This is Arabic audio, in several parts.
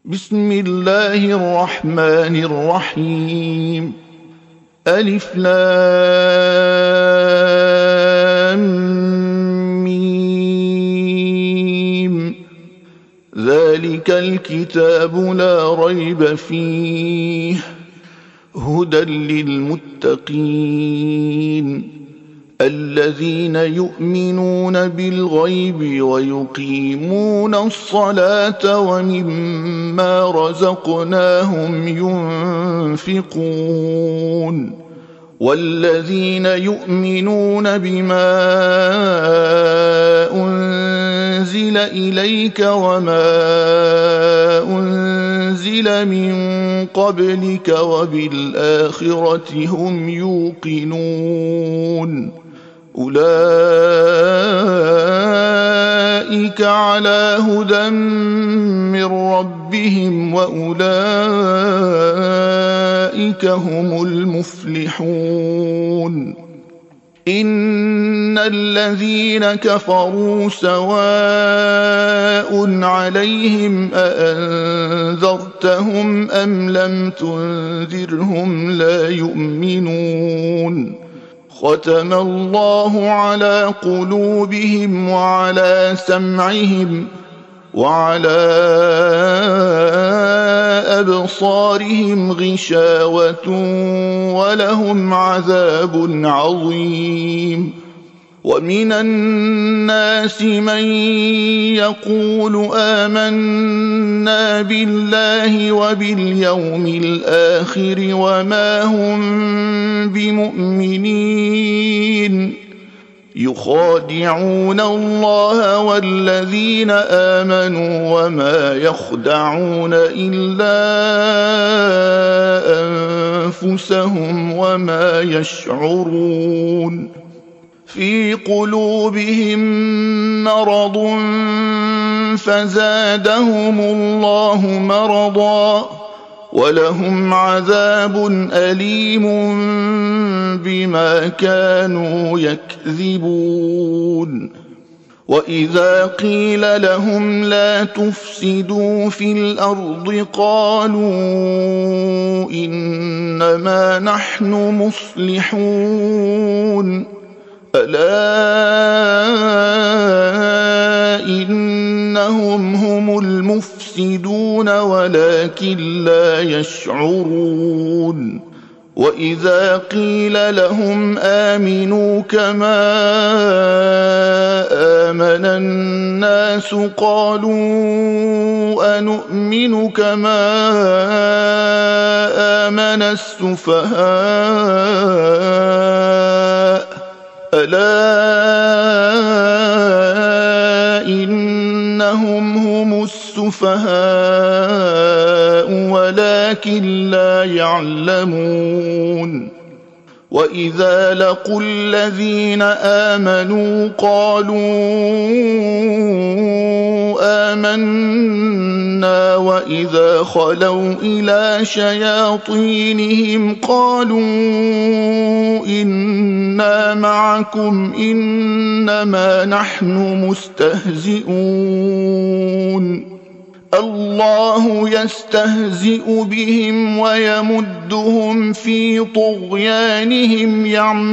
بسم الله الرحمن الرحيم. ألف لام ميم. ذلك الكتاب لا ريب فيه هدى للمتقين الذين يؤمنون بالغيب ويقيمون الصلاة ومما رزقناهم ينفقون والذين يؤمنون بما أنزل إليك وما أنزل من قبلك وبالآخرة هم يوقنون أولئك على هدى من ربهم وأولئك هم المفلحون. إن الذين كفروا سواء عليهم أأنذرتهم أم لم تنذرهم لا يؤمنون. ختم الله على قلوبهم وعلى سمعهم وعلى أبصارهم غشاوة ولهم عذاب عظيم. ومن الناس من يقول آمنا بالله وباليوم الآخر وما هم بمؤمنين يخادعون الله والذين آمنوا وما يخدعون إلا أنفسهم وما يشعرون. في قلوبهم مرض فزادهم الله مرضا ولهم عذاب أليم بما كانوا يكذبون. وإذا قيل لهم لا تفسدوا في الأرض قالوا إنما نحن مصلحون ألا إنهم هم المفسدون ولكن لا يشعرون. وإذا قيل لهم آمنوا كما آمن الناس قالوا أنؤمن كما آمن السفهاء ألا إنهم هم السفهاء ولكن لا يعلمون. وإذا لقوا الذين آمنوا قالوا آمنا وإذا خلوا إلى شياطينهم قالوا إنا معكم إنما نحن مستهزئون. الله يستهزئ بهم ويمدهم في طغيانهم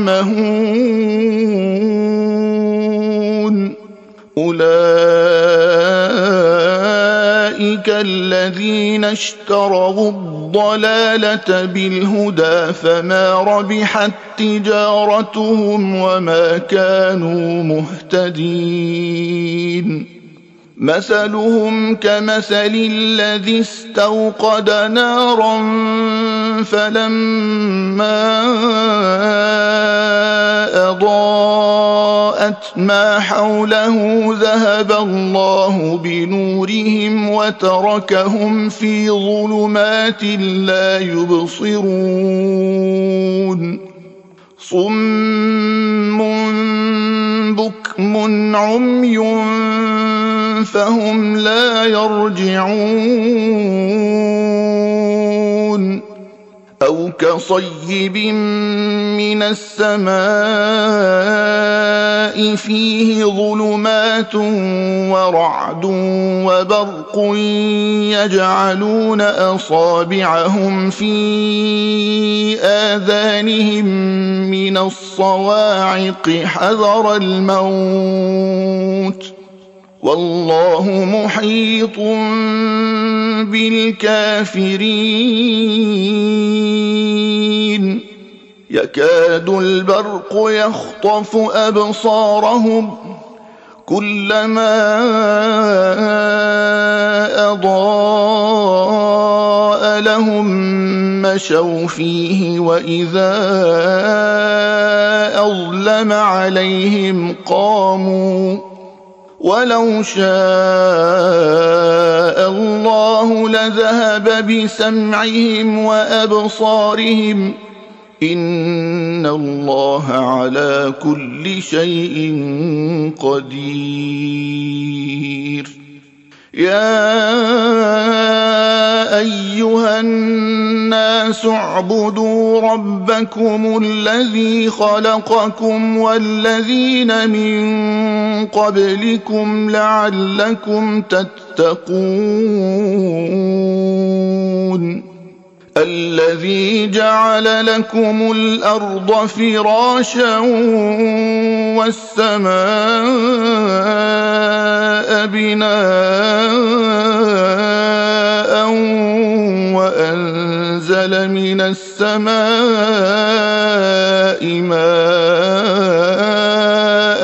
يعمهون. أولئك الذين اشتروا الضلالة بالهدى فما ربحت تجارتهم وما كانوا مهتدين. مثلهم كمثل الذي استوقد نارا فلما أضاءت ما حوله ذهب الله بنورهم وتركهم في ظلمات لا يبصرون. صم بكم عمي فهم لا يرجعون. أو أو كصيب من السماء فيه ظلمات ورعد وبرق يجعلون أصابعهم في آذانهم من الصواعق حذر الموت والله محيط بالكافرين يكاد البرق يخطف أبصارهم كلما أضاء لهم مشوا فيه وإذا أظلم عليهم قاموا ولو شاء الله لذهب بسمعهم وأبصارهم إن الله على كل شيء قدير يا أيها الناس اعبدوا ربكم الذي خلقكم والذين من قبلكم لعلكم تتقون الذي جعل لكم الأرض فراشا والسماء بناء وأنزل من السماء ماء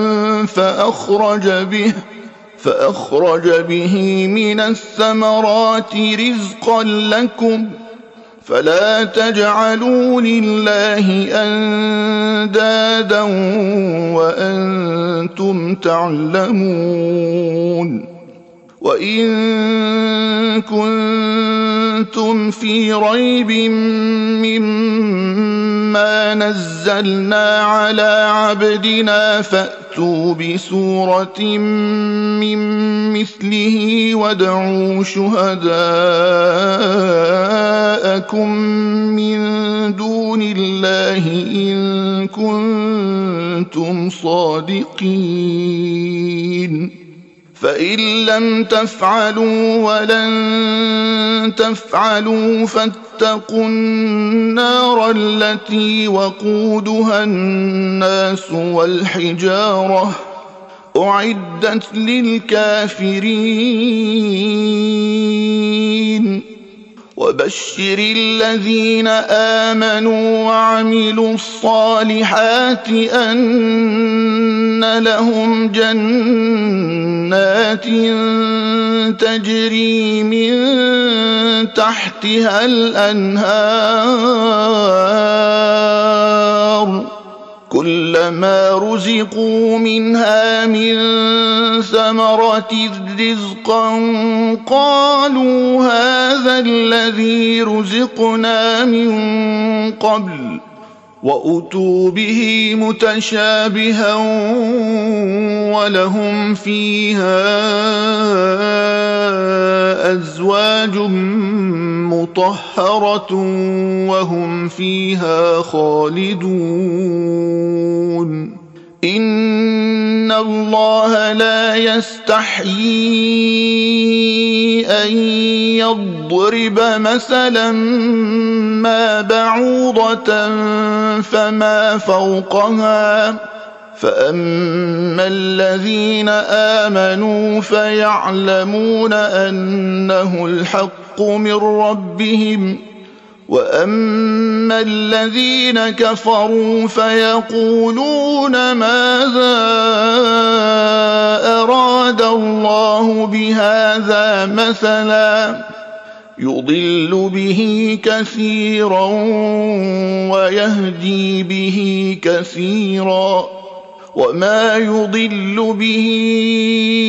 فأخرج به من الثمرات رزقا لكم فلا تجعلوا لله أندادا وأنتم تعلمون وإن كنتم في ريب مما نزلنا على عبدنا فأتوا بسورة من مثله وادعوا شهداءكم من دون الله إن كنتم صادقين فإن لم تفعلوا ولن تفعلوا فاتقوا النار التي وقودها الناس والحجارة أعدت للكافرين وبشر الذين آمنوا وعملوا الصالحات أن لهم جنات تجري من تحتها الأنهار كلما رزقوا منها من ثمرة رزقا قالوا هذا الذي رزقنا من قبل وأتوا به متشابها ولهم فيها أزواج مطهرة وهم فيها خالدون إن الله لا يستحيي أن يضرب مثلا ما بعوضة فما فوقها فأما الذين آمنوا فيعلمون أنه الحق من ربهم وأما الذين كفروا فيقولون ماذا أراد الله بهذا مثلا يضل به كثيرا ويهدي به كثيرا وما يضل به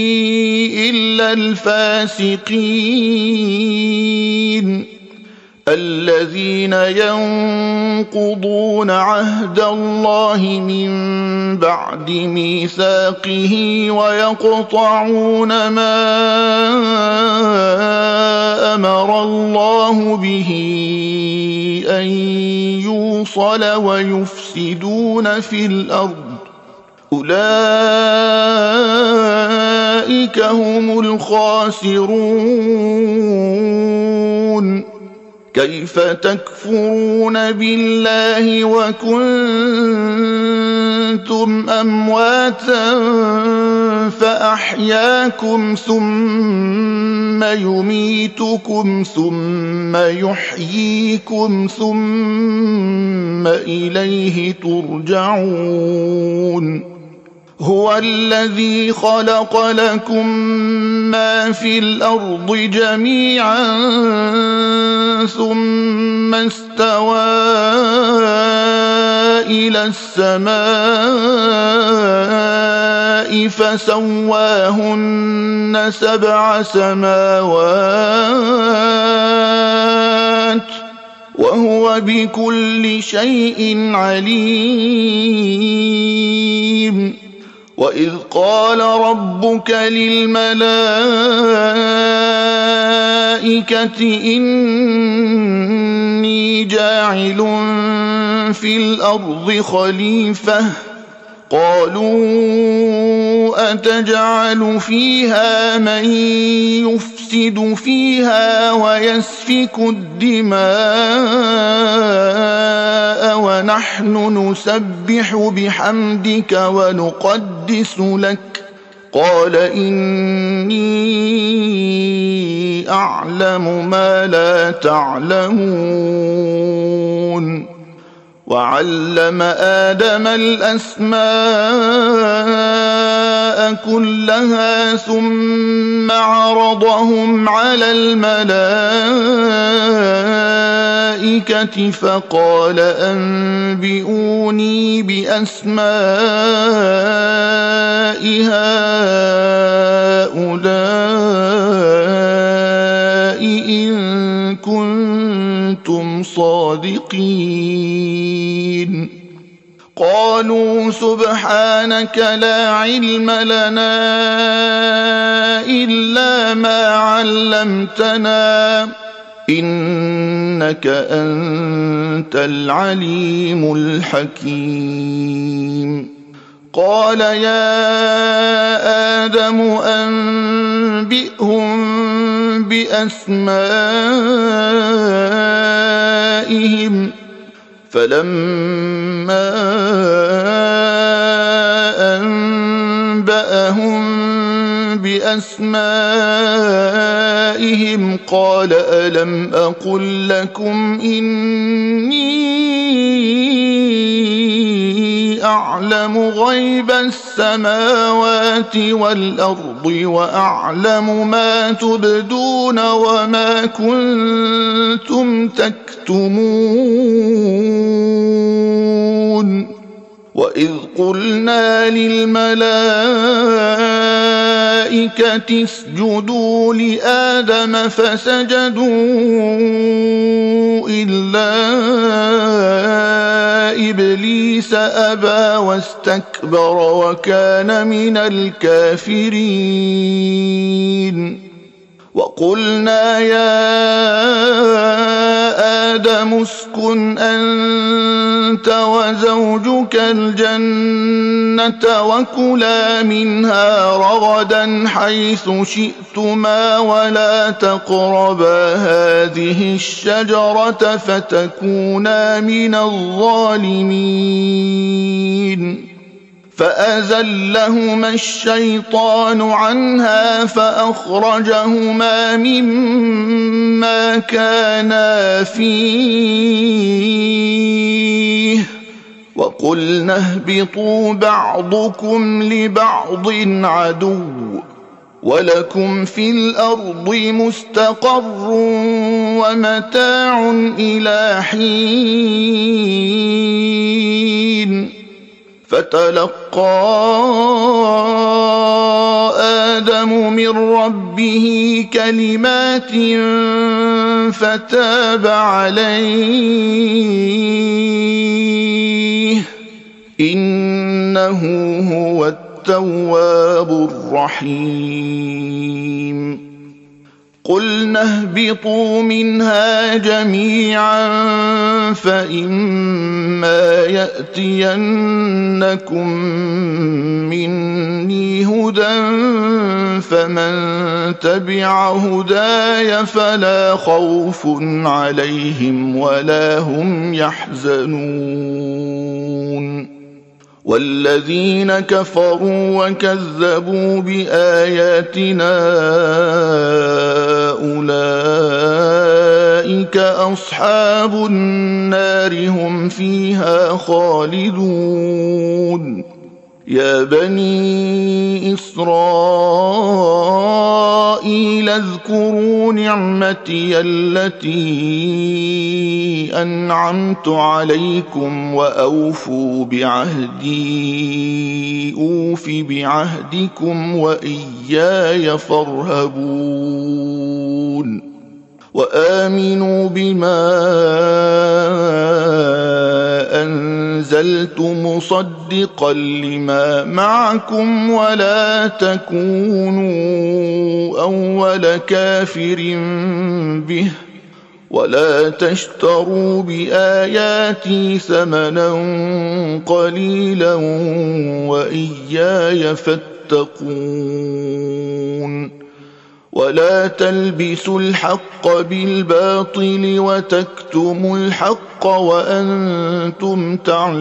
إلا الفاسقين الذين ينقضون عهد الله من بعد ميثاقه ويقطعون ما أمر الله به أن يوصل ويفسدون في الأرض أولئك هم الخاسرون. كيف تكفرون بالله وكنتم أمواتا فأحياكم ثم يميتكم ثم يحييكم ثم إليه ترجعون. هو الذي خلق لكم ما في الأرض جميعا ثم استوى إلى السماء فسواهن 7 سماوات وهو بكل شيء عليم. وإذ قال ربك للملائكة إني جاعل في الأرض خليفة قالوا أتجعل فيها من يفسد فيها ويسفك الدماء ونحن نسبح بحمدك ونقدس لك قال إني أعلم ما لا تعلمون. وعلم آدم الأسماء كلها ثم عرضهم على الملائكة فقال أنبئوني بأسماء هؤلاء إن كنتم صادقين. قالوا سبحانك لا علم لنا إلا ما علمتنا إنك أنت العليم الحكيم. قال يا آدم أنبئهم بأسمائهم فلما أنبأهم بأسمائهم قال ألم أقل لكم إني أعلم غيب السماوات والأرض وأعلم ما تبدون وما كنتم تكتمون. وإذ قلنا للملائكة اسجدوا لآدم فسجدوا إلا إبليس أبى واستكبر وكان من الكافرين. وقلنا يا آدم اسكن أنت وزوجك الجنة وكلا منها رغدا حيث شئتما ولا تقربا هذه الشجرة فتكونا من الظالمين. فأزلهما الشيطان عنها فأخرجهما مما كانا فيه وقلنا اهبطوا بعضكم لبعض عدو ولكم في الأرض مستقر ومتاع إلى حين. فتلقى آدم من ربه كلمات فتاب عليه إنه هو التواب الرحيم قلنا اهبطوا منها جميعا فإما يأتينكم مني هدى فمن تبع هداي فلا خوف عليهم ولا هم يحزنون والذين كفروا وكذبوا بآياتنا أولئك أصحاب النار هم فيها خالدون يا بني إسرائيل اذكروا نعمتي التي أنعمت عليكم وأوفوا بعهدي أوف بعهدكم وإياي فارهبون وآمنوا بما أنزلت مصدقا لما معكم ولا تكونوا أول كافر به ولا تشتروا بآياتي ثمنا قليلا وإياي فاتقون ولا تلبسوا الحق بالباطل وتكتموا الحق وأنتم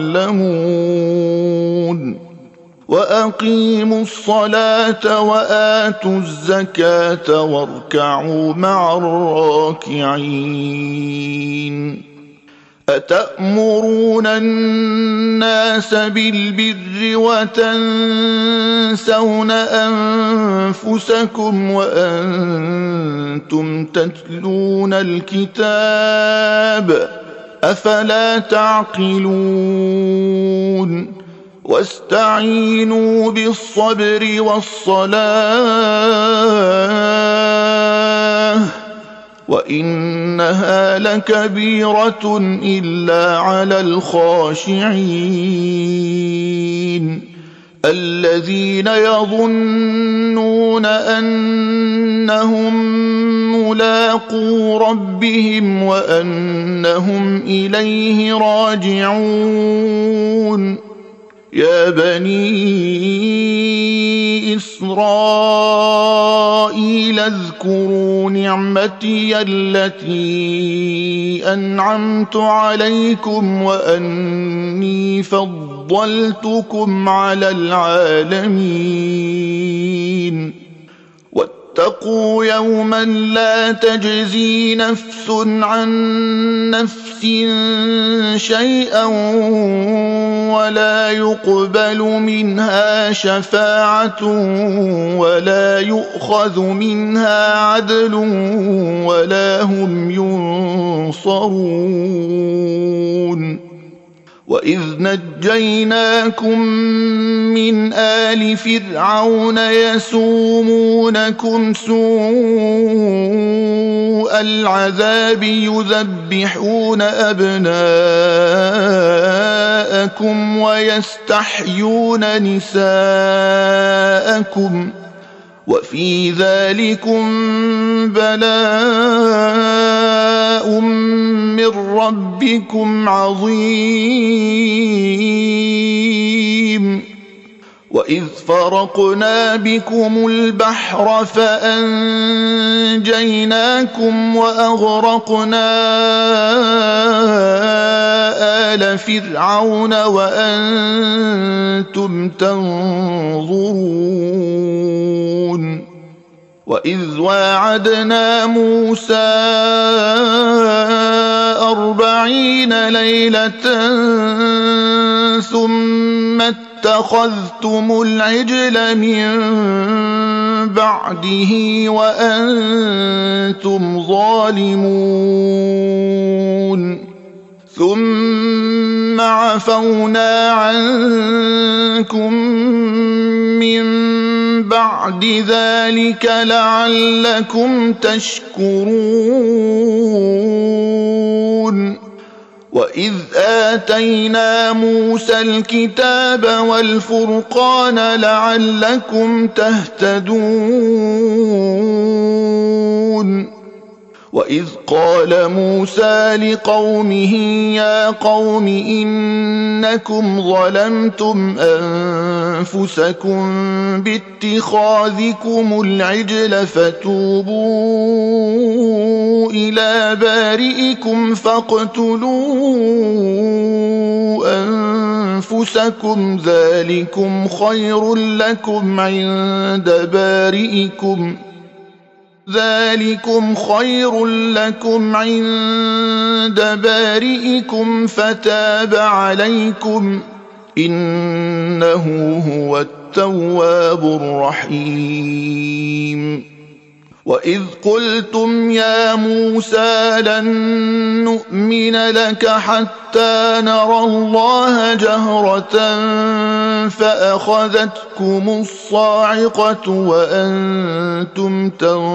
تعلمون وأقيموا الصلاة وآتوا الزكاة واركعوا مع الراكعين أتأمرون الناس بالبر وتنسون أنفسكم وأنتم تتلون الكتاب أفلا تعقلون واستعينوا بالصبر والصلاة وإنها لكبيرة إلا على الخاشعين الذين يظنون أنهم ملاقو ربهم وأنهم إليه راجعون يا بني إسرائيل اذكروا نعمتي التي أنعمت عليكم وأني فضلتكم على العالمين واتقوا يوما لا تجزي نفس عن نفس شيئا ولا يقبل منها شفاعة ولا يؤخذ منها عدل ولا هم ينصرون وإذ نجيناكم من آل فرعون يسومونكم سوء العذاب يذبحون أبناءكم ويستحيون نساءكم وفي ذلكم بلاء من ربكم عظيم وإذ فرقنا بكم البحر فأنجيناكم وأغرقنا آل فرعون وأنتم تنظرون وإذ واعدنا موسى 40 ليلة ثم اتخذتم العجل من بعده وأنتم ظالمون ثم عفونا عنكم من بعد ذلك لعلكم تشكرون وإذ آتينا موسى الكتاب والفرقان لعلكم تهتدون وإذ قال موسى لقومه يا قوم إنكم ظلمتم أنفسكم باتخاذكم العجل فتوبوا إلى بارئكم فاقتلوا أنفسكم ذلكم خير لكم عند بارئكم فتاب عليكم إنه هو التواب الرحيم وإذ قلتم يا موسى لن نؤمن لك حتى نرى الله جهرة فأخذتكم الصاعقة وأنتم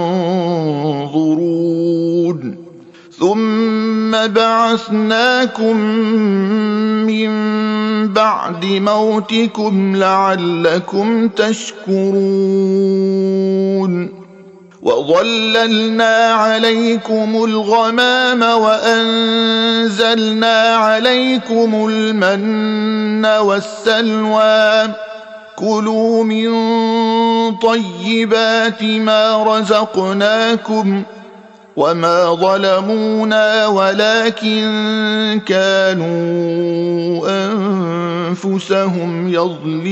تنظرون ثم بعثناكم من بعد موتكم لعلكم تشكرون وظللنا عليكم الغمام وأنزلنا عليكم المن والسلوى كلوا من طيبات ما رزقناكم وما ظلمونا ولكن كانوا أنفسهم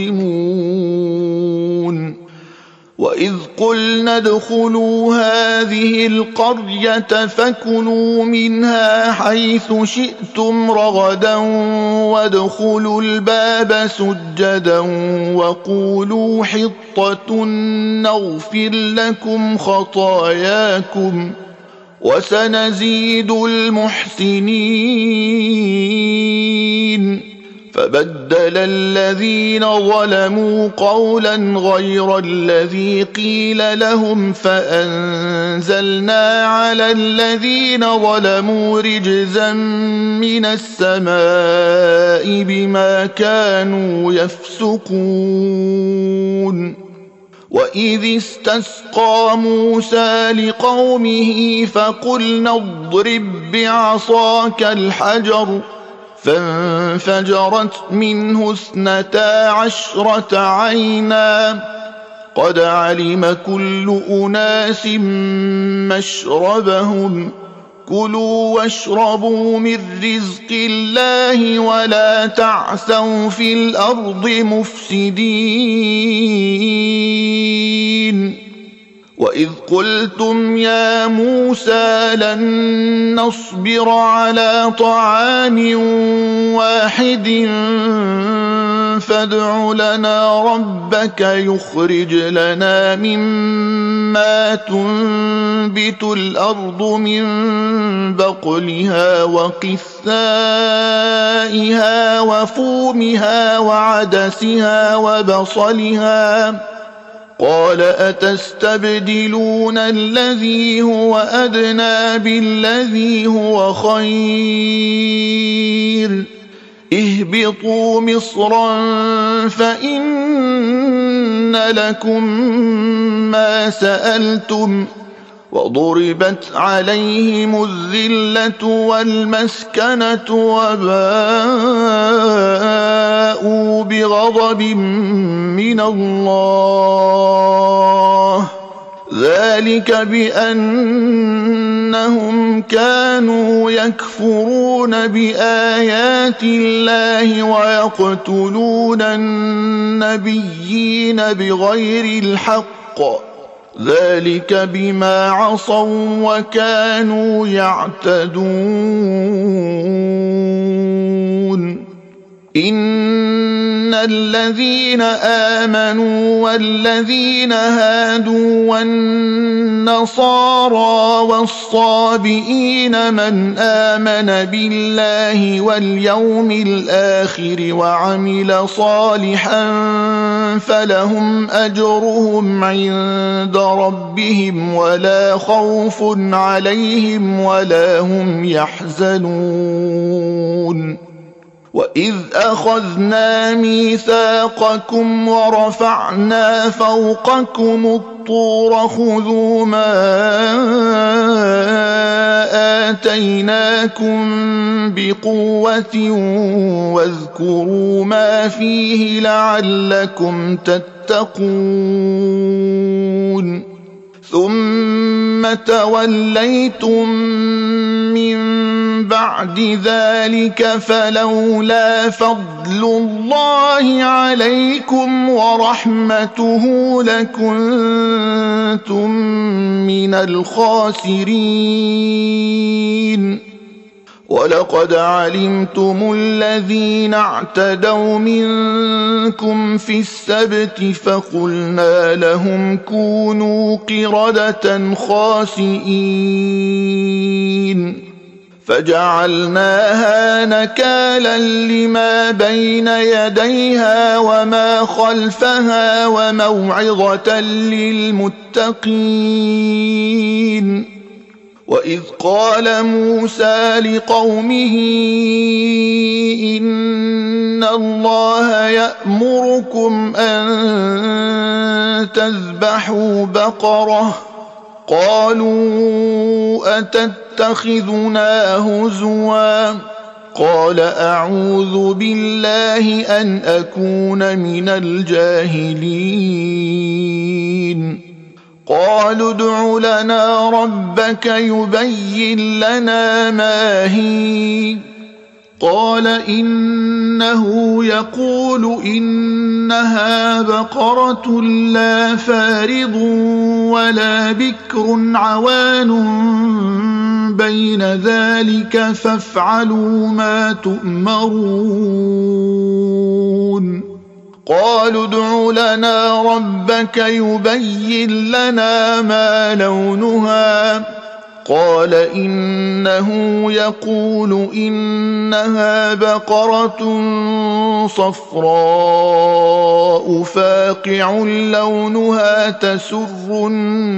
يظلمون وإذ قلنا ادخلوا هذه القرية فكلوا منها حيث شئتم رغدا وادخلوا الباب سجدا وقولوا حطة نغفر لكم خطاياكم وسنزيد المحسنين فبدل الذين ظلموا قولا غير الذي قيل لهم فأنزلنا على الذين ظلموا رجزا من السماء بما كانوا يفسقون وإذ استسقى موسى لقومه فقلنا اضرب بعصاك الحجر فانفجرت منه 12 عينا قد علم كل أناس مشربهم كلوا واشربوا من رزق الله ولا تعثوا في الأرض مفسدين وإذ قلتم يا موسى لن نصبر على طعام واحد فادع لنا ربك يخرج لنا مما تنبت الأرض من بقلها وقثائها وفومها وعدسها وبصلها قال أتستبدلون الذي هو أدنى بالذي هو خير اهبطوا مصرا فإن لكم ما سألتم وضربت عليهم الذلة والمسكنة وباءوا بغضب من الله ذلك بأنهم كانوا يكفرون بآيات الله ويقتلون النبيين بغير الحق ذلك بما عصوا وكانوا يعتدون إن الذين آمنوا والذين هادوا والنصارى والصابئين من آمن بالله واليوم الآخر وعمل صالحا فلهم أجرهم عند ربهم ولا خوف عليهم ولا هم يحزنون. وإذ أخذنا ميثاقكم ورفعنا فوقكم الطور خذوا ما آتيناكم بقوة واذكروا ما فيه لعلكم تتقون. ثم توليتم من بعد ذلك فلولا فضل الله عليكم ورحمته لكنتم من الخاسرين. ولقد علمتم الذين اعتدوا منكم في السبت فقلنا لهم كونوا قردة خاسئين فجعلناها نكالا لما بين يديها وما خلفها وموعظة للمتقين. وإذ قال موسى لقومه إن الله يأمركم أن تذبحوا بقرة قالوا أتتخذنا هزوا قال أعوذ بالله أن أكون من الجاهلين. قالوا ادع لنا ربك يبين لنا ما هي قال إنه يقول إنها بقرة لا فارض ولا بكر عوان بين ذلك فافعلوا ما تؤمرون. قالوا ادع لنا ربك يبين لنا ما لونها قال إنه يقول إنها بقرة صفراء فاقع لونها تسر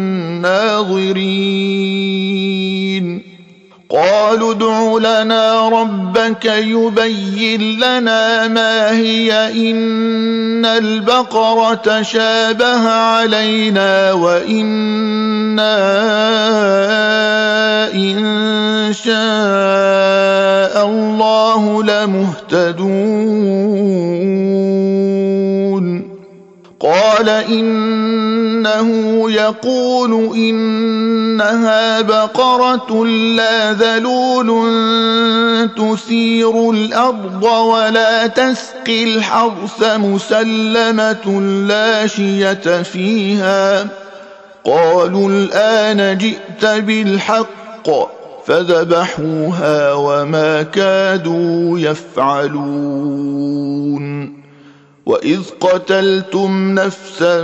الناظرين. قالوا ادع لنا ربك يبين لنا ما هي إن البقرة شابه علينا وإنا إن شاء الله لمهتدون. قال إنه يقول إنها بقرة لا ذلول تثير الأرض ولا تسقي الحرث مسلمة لا شية فيها. قالوا الآن جئت بالحق فذبحوها وما كادوا يفعلون. وإذ قتلتم نفسا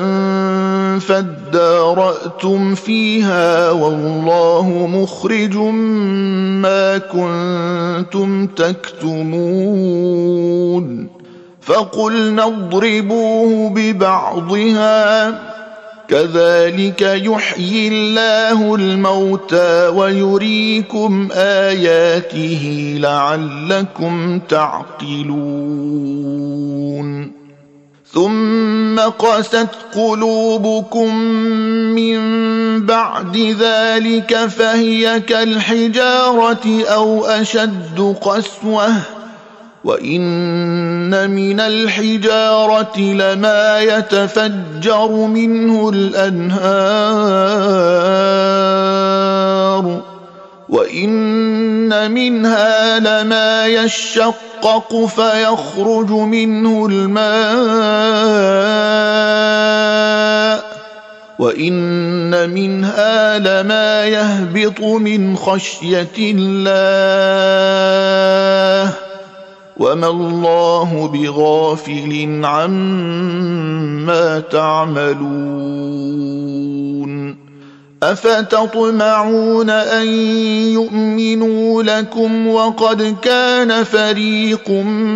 فادارأتم فيها والله مخرج ما كنتم تكتمون. فقلنا اضربوه ببعضها كذلك يحيي الله الموتى ويريكم آياته لعلكم تعقلون. ثم قست قلوبكم من بعد ذلك فهي كالحجارة أو أشد قسوة وإن من الحجارة لما يتفجر منه الأنهار وإن منها لما يشقق فيخرج منه الماء وإن منها لما يهبط من خشية الله وما الله بغافل عما تعملون أفتطمعون أن يؤمنوا لكم وقد كان فريق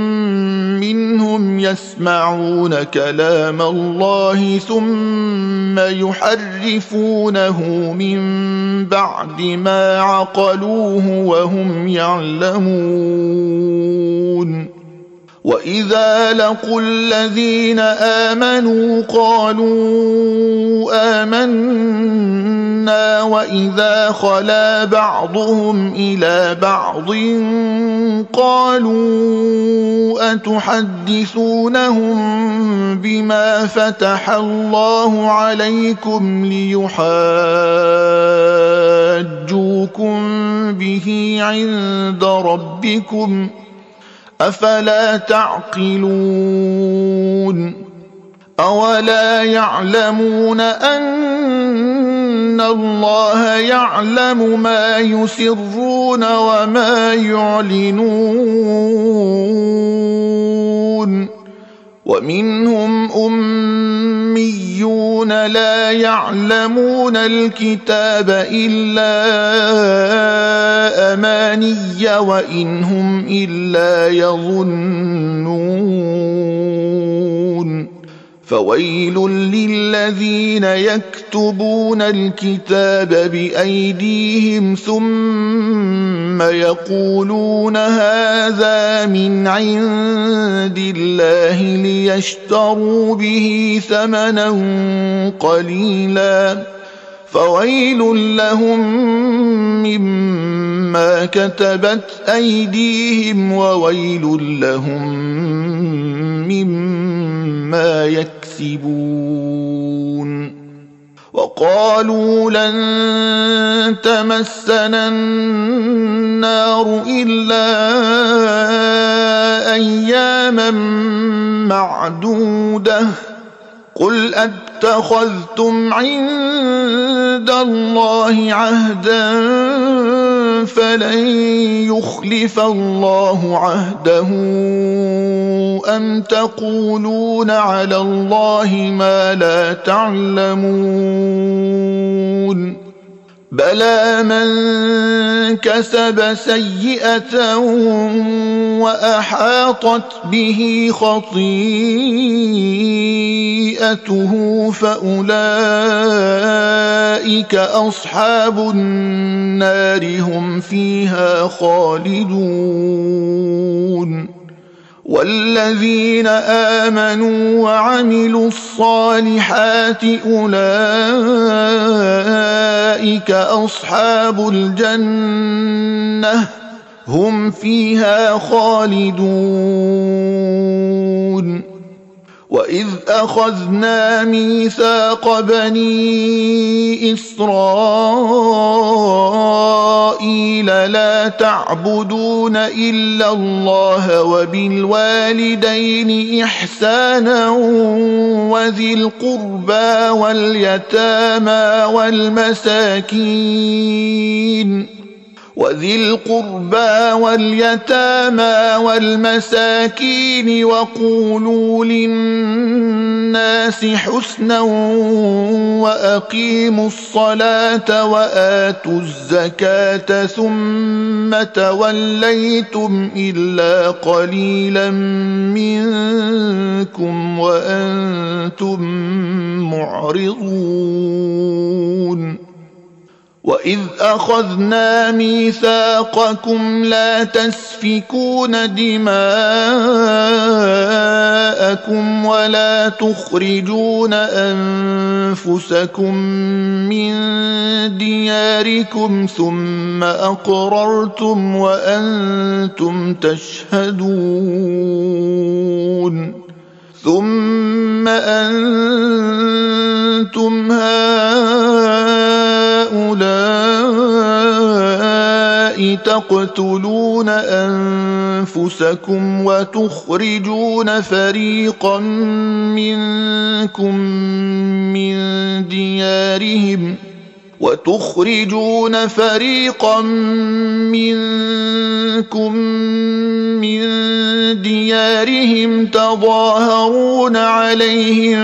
منهم يسمعون كلام الله ثم يحرفونه من بعد ما عقلوه وهم يعلمون وإذا لقوا الذين آمنوا قالوا آمنا وإذا خلا بعضهم إلى بعض قالوا أتحدثونهم بما فتح الله عليكم ليحاجوكم به عند ربكم أفلا تعقلون أولا يعلمون أن الله يعلم ما يسرون وما يعلنون ومنهم أميون لا يعلمون الكتاب إلا أماني وإن هم إلا يظنون فويل للذين يكتبون الكتاب بأيديهم ثم يقولون هذا من عند الله ليشتروا به ثمنا قليلا فويل لهم مما كتبت أيديهم وويل لهم مما يكسبون وقالوا لن تمسنا النار إلا أياما معدودة قل أتخذتم عند الله عهدا فلن يخلف الله عهده أم تقولون على الله ما لا تعلمون بلى من كسب سيئة وأحاطت به خطيئته فأولئك أصحاب النار هم فيها خالدون والذين آمنوا وعملوا الصالحات أولئك أصحاب الجنة هم فيها خالدون وإذ أخذنا ميثاق بني إسرائيل لا تعبدون إلا الله وبالوالدين إحسانا وذي القربى واليتامى والمساكين وقولوا للناس حسنا وأقيموا الصلاة وآتوا الزكاة ثم توليتم إلا قليلا منكم وأنتم معرضون وإذ أخذنا ميثاقكم لا تسفكون دماءكم ولا تخرجون أنفسكم من دياركم ثم أقررتم وأنتم تشهدون ثم أنتم هؤلاء تقتلون أنفسكم وتخرجون فريقا منكم من ديارهم تظاهرون عليهم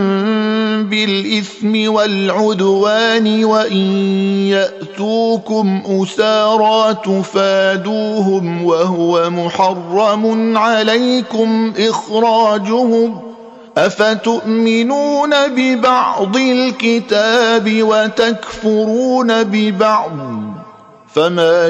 بالإثم والعدوان وإن يأتوكم أسارى تفادوهم وهو محرم عليكم إخراجهم أفتؤمنون ببعض الكتاب وتكفرون ببعض فما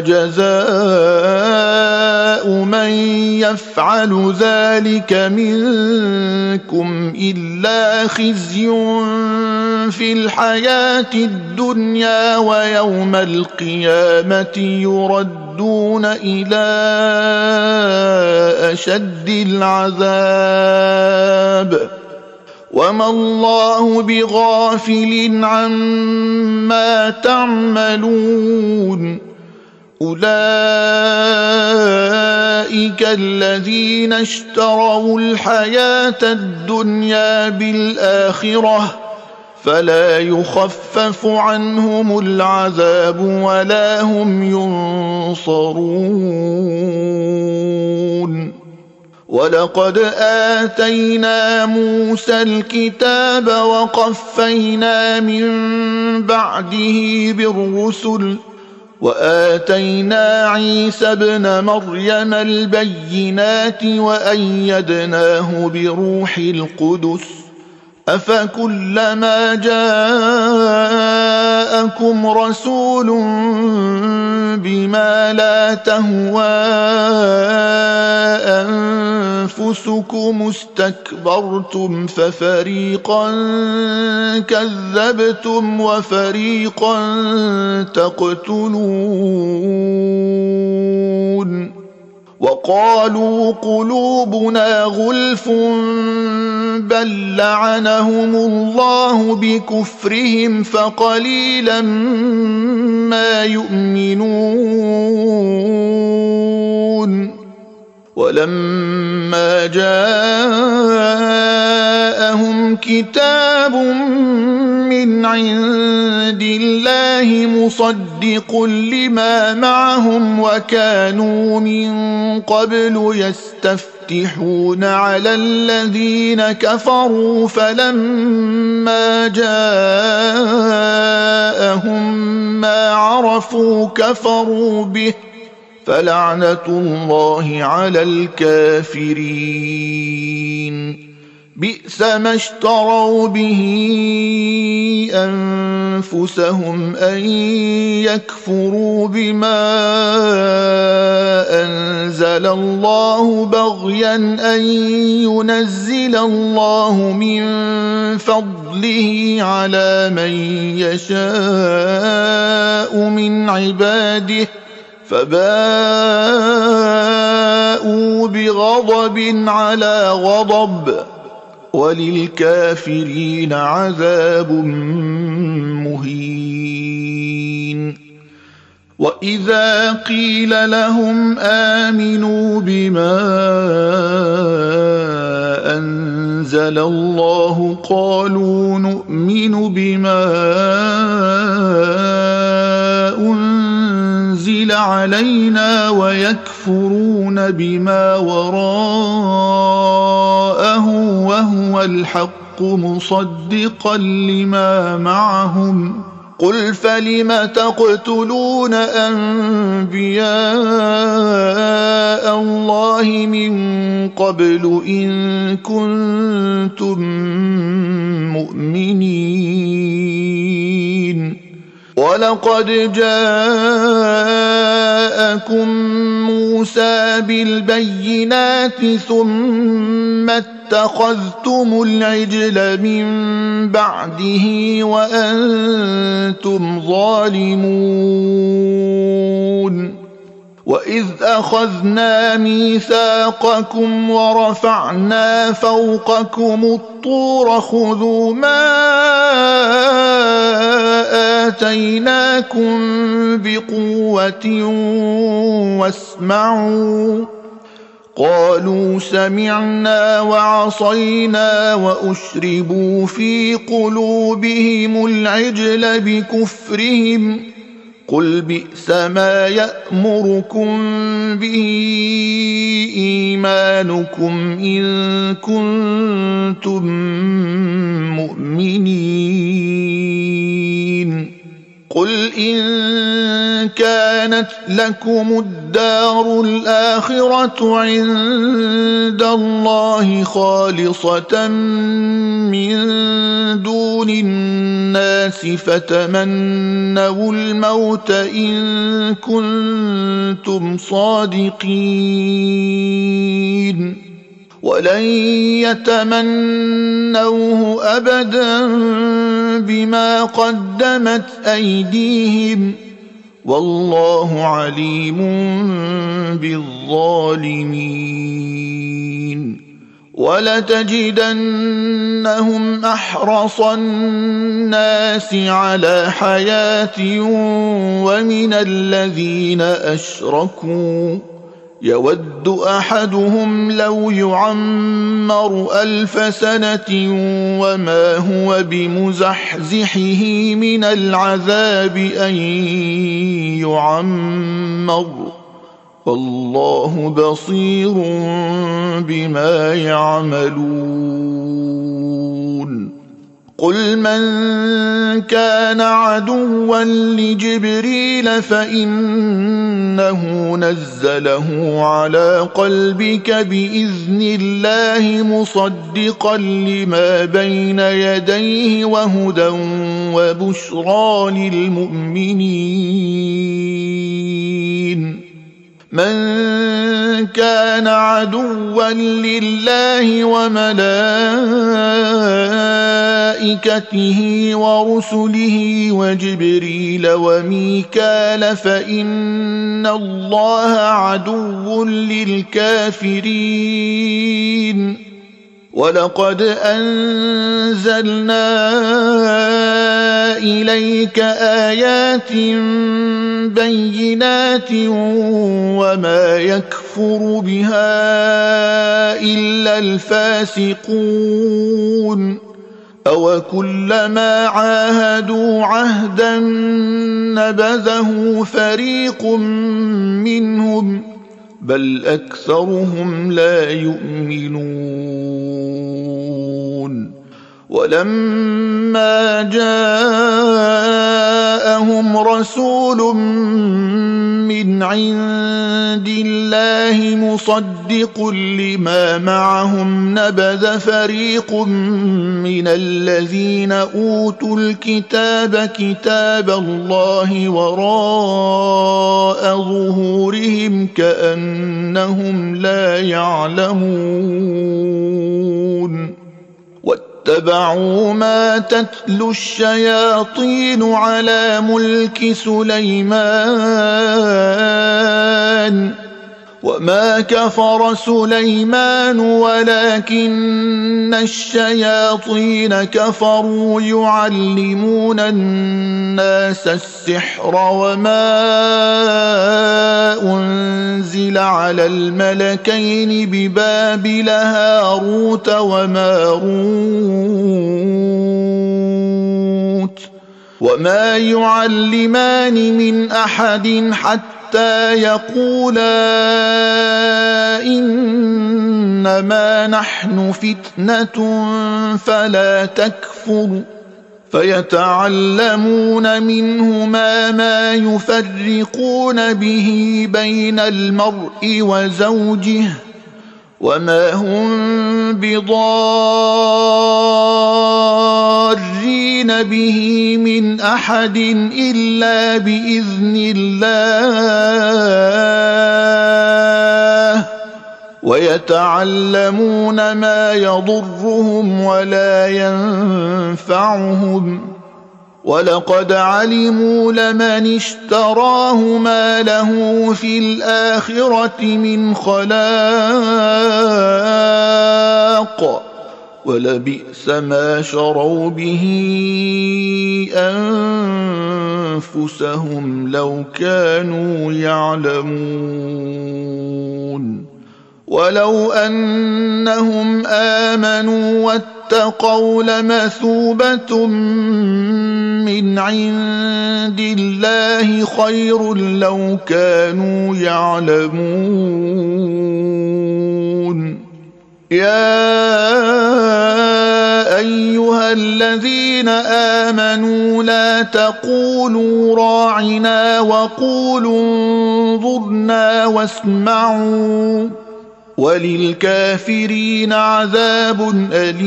جزاء من يفعل ذلك منكم إلا خزي في الحياة الدنيا ويوم القيامة يردون إلى أشد العذاب وما الله بغافل عما تعملون أولئك الذين اشتروا الحياة الدنيا بالآخرة فلا يخفف عنهم العذاب ولا هم ينصرون ولقد آتينا موسى الكتاب وقفينا من بعده بالرسل وآتينا عيسى ابن مريم البينات وأيدناه بروح القدس أفكلما جاءكم رسول بما لا تهوى أنفسكم استكبرتم ففريقا كذبتم وفريقا تقتلون وقالوا قلوبنا غلف بل لعنهم الله بكفرهم فقليلا ما يؤمنون ولما جاءهم كتاب من عند الله مصدق لما معهم وكانوا من قبل يستفتحون على الذين كفروا فلما جاءهم ما عرفوا كفروا به فلعنة الله على الكافرين بئس ما اشتروا به أنفسهم أن يكفروا بما أنزل الله بغيا أن ينزل الله من فضله على من يشاء من عباده فباءوا بغضب على غضب وللكافرين عذاب مهين وإذا قيل لهم آمنوا بما أنزل الله قالوا نؤمن بما أنزل علينا ويكفرون بما وراءه وهو الحق مصدقا لما معهم قل فلم تقتلون أنبياء الله من قبل إن كنتم مؤمنين ولقد جاءكم موسى بالبينات ثم اتخذتم العجل من بعده وأنتم ظالمون وإذ أخذنا ميثاقكم ورفعنا فوقكم الطور خذوا ما آتيناكم بقوة واسمعوا قالوا سمعنا وعصينا وأشربوا في قلوبهم العجل بكفرهم قل بئس ما يأمركم به إيمانكم إن كنتم مؤمنين. قل إن كانت لكم الدار الآخرة عند الله خالصة من دون الناس فتمنوا الموت إن كنتم صادقين ولن يتمنوه أبدا بما قدمت أيديهم والله عليم بالظالمين. ولتجدنهم أحرص الناس على حياة ومن الذين أشركوا يود أحدهم لو يعمر 1000 سنة وما هو بمزحزحه من العذاب أن يعمر والله بصير بما يعملون. قل من كان عدوا لجبريل فإنه نزله على قلبك بإذن الله مصدقا لما بين يديه وهدى وبشرى للمؤمنين. من كان عدوا لله وملائكته ورسله وجبريل وميكال فإن الله عدو للكافرين. ولقد أنزلنا إليك آيات بينات وما يكفر بها إلا الفاسقون. أوكلما عاهدوا عهدا نبذه فريق منهم بل أكثرهم لا يؤمنون. ولما جاءهم رسول من عند الله مصدق لما معهم نبذ فريق من الذين أوتوا الكتاب كتاب الله وراء ظهورهم كأنهم لا يعلمون. واتبعوا ما تتلو الشياطين على ملك سليمان وما كفر سليمان ولكن الشياطين كفروا يعلمون الناس السحر وما أنزل على الملكين ببابل هاروت وماروت وما يعلمان من أحد حتى يقولا إنما نحن فتنة فلا تكفر فيتعلمون منهما ما يفرقون به بين المرء وزوجه وما هم بضارين به من أحد إلا بإذن الله ويتعلمون ما يضرهم ولا ينفعهم ولقد علموا لمن اشتراه ما له في الآخرة من خلاق ولبئس ما شروا به أنفسهم لو كانوا يعلمون. ولو أنهم آمنوا واتقوا لمثوبة من عند الله خير لو كانوا يعلمون. يا أيها الذين آمنوا لا تقولوا راعنا وقولوا انظرنا واسمعوا وللكافرين عذاب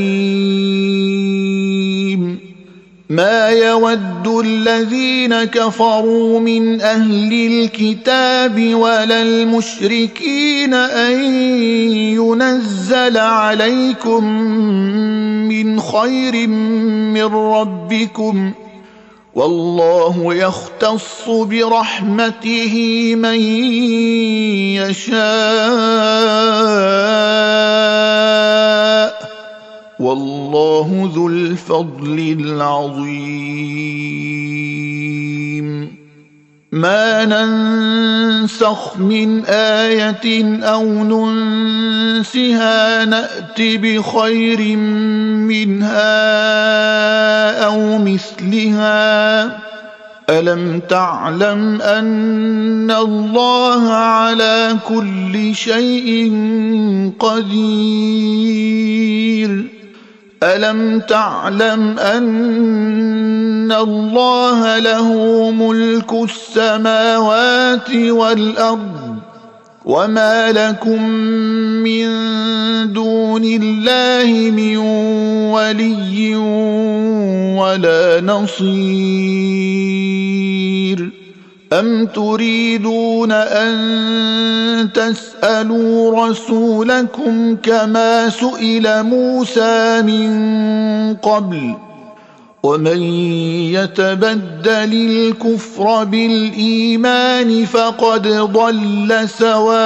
أليم. ما يود الذين كفروا من أهل الكتاب ولا المشركين أن ينزل عليكم من خير من ربكم والله يختص برحمته من يشاء والله ذو الفضل العظيم. ما ننسخ من آية أو ننسها نأت بخير منها أو مثلها. ألم تعلم أن الله على كل شيء قدير؟ ألم تعلم أن الله له ملك السماوات والأرض وما لكم من دون الله من ولي ولا نصير. أم تريدون أن تسألوا رسولكم كما سئل موسى من قبل ومن يتبدل الكفر بالإيمان فقد ضل سواء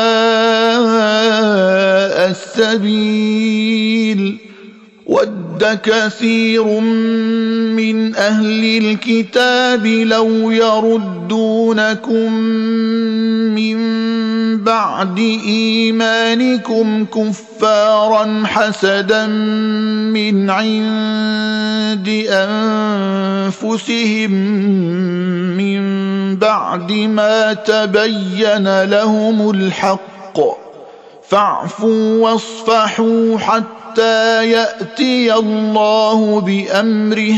السبيل. ود كثير من أهل الكتاب لو يردونكم من بعد إيمانكم كفارا حسدا من عند أنفسهم من بعد ما تبين لهم الحق فاعفوا واصفحوا حتى يأتي الله بأمره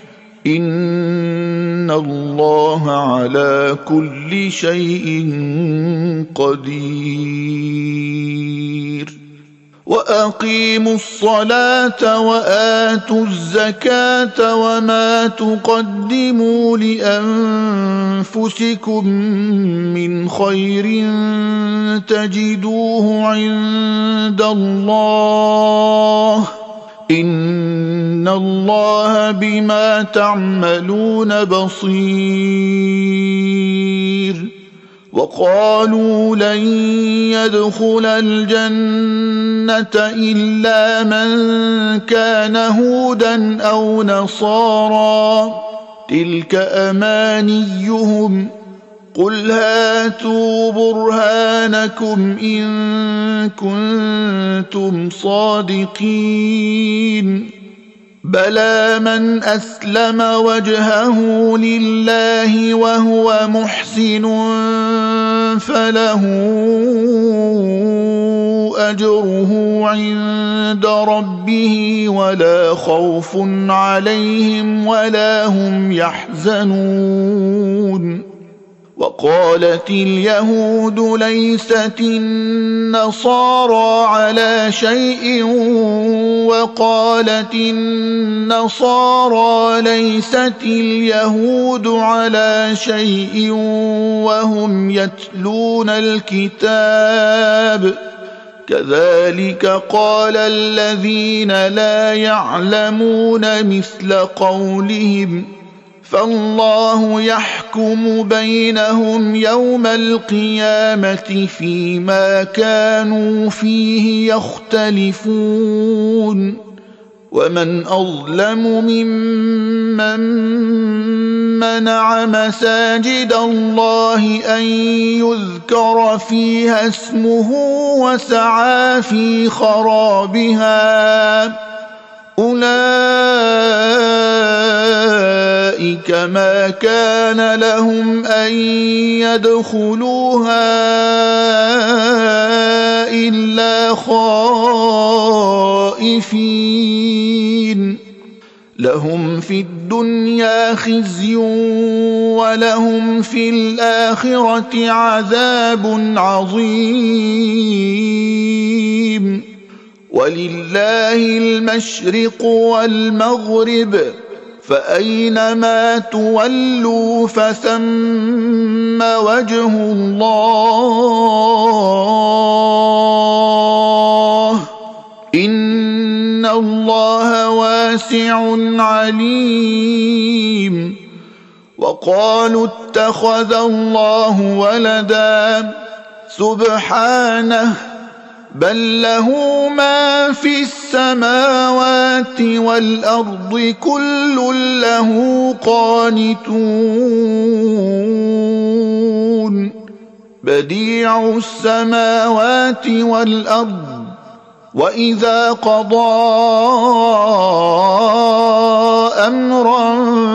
إن الله على كل شيء قدير. وأقيموا الصلاة وآتوا الزكاة وما تقدموا لأنفسكم من خير تجدوه عند الله إن الله بما تعملون بصير. وقالوا لن يدخل الجنة إلا من كان هودا أو نصارى تلك أمانيهم قل هاتوا برهانكم إن كنتم صادقين. بلى من أسلم وجهه لله وهو محسن فله أجره عند ربه ولا خوف عليهم ولا هم يحزنون. وقالت اليهود ليست النصارى على شيء وقالت النصارى ليست اليهود على شيء وهم يتلون الكتاب كذلك قال الذين لا يعلمون مثل قولهم فالله يحكم بينهم يوم القيامة فيما كانوا فيه يختلفون. ومن أظلم ممن منع مساجد الله أن يذكر فيها اسمه وسعى في خرابها أولئك ما كان لهم أن يدخلوها إلا خائفين لهم في الدنيا خزي ولهم في الآخرة عذاب عظيم ولله المشرق والمغرب فأينما تولوا فثم وجه الله إن الله واسع عليم وقالوا اتخذ الله ولدا سبحانه بل له ما في السماوات والأرض كل له قانتون بديع السماوات والأرض وإذا قضى أمرا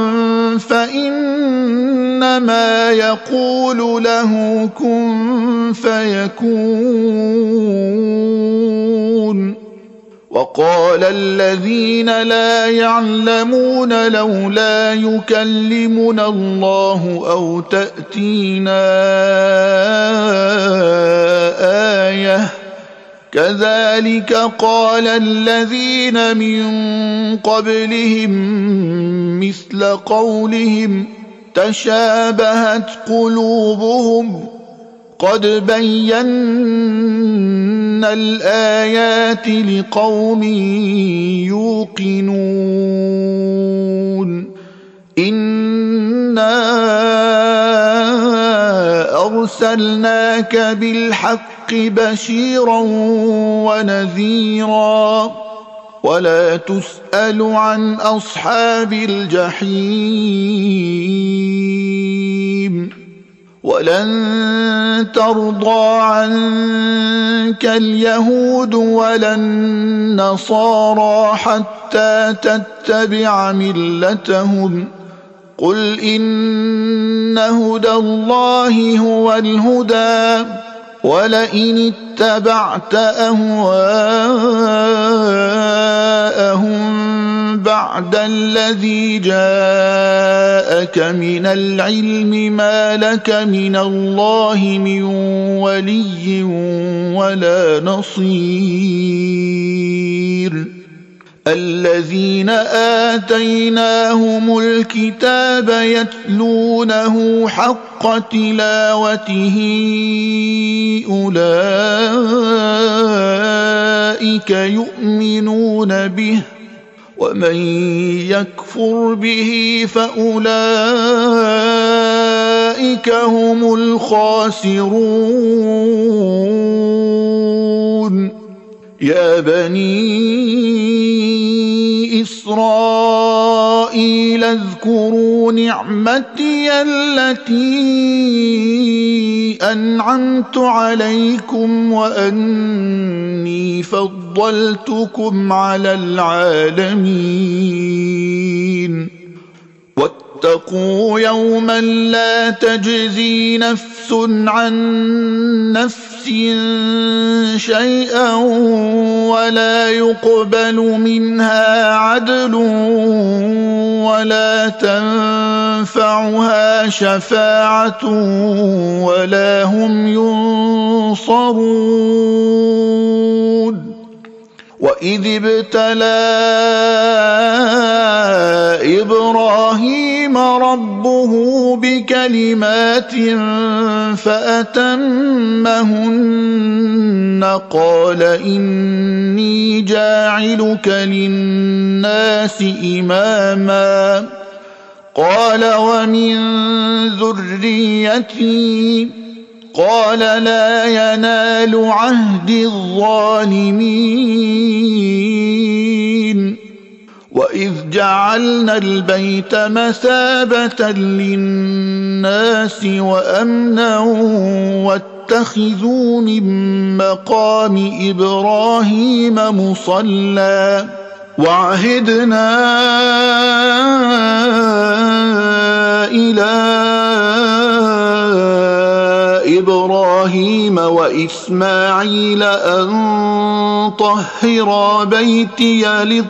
فإنما يقول له كن فيكون وقال الذين لا يعلمون لولا يكلمنا الله أو تأتينا آية كذلك قال الذين من قبلهم مثل قولهم تشابهت قلوبهم قد بينا الآيات لقوم يوقنون إنا أرسلناك بالحق بشيرا ونذيرا ولا تسأل عن أصحاب الجحيم ولن ترضى عنك اليهود ولا النصارى حتى تتبع ملتهم قل إن هدى الله هو الهدى ولئن اتبعت أهواءهم بعد الذي جاءك من العلم ما لك من الله من ولي ولا نصير الذين آتيناهم الكتاب يتلونه حق تلاوته أولئك يؤمنون به ومن يكفر به فأولئك هم الخاسرون يا بني إسرائيل اذكروا نعمتي التي أنعمت عليكم وأني فضلتكم على العالمين واتقوا يوما لا تجزي نفس عن نفس شيئا ولا يقبل منها عدل ولا تنفعها شفاعة ولا هم ينصرون وإذ ابتلى إبراهيم ربه بكلمات فأتمهن قال إني جاعلك للناس إماما قال ومن ذريتي قال لا ينال عهد الظالمين وإذ جعلنا البيت مثابة للناس وأمنا واتخذوا من مقام إبراهيم مصلى وعهدنا إلى إبراهيم وإسماعيل أن طهرا بيتي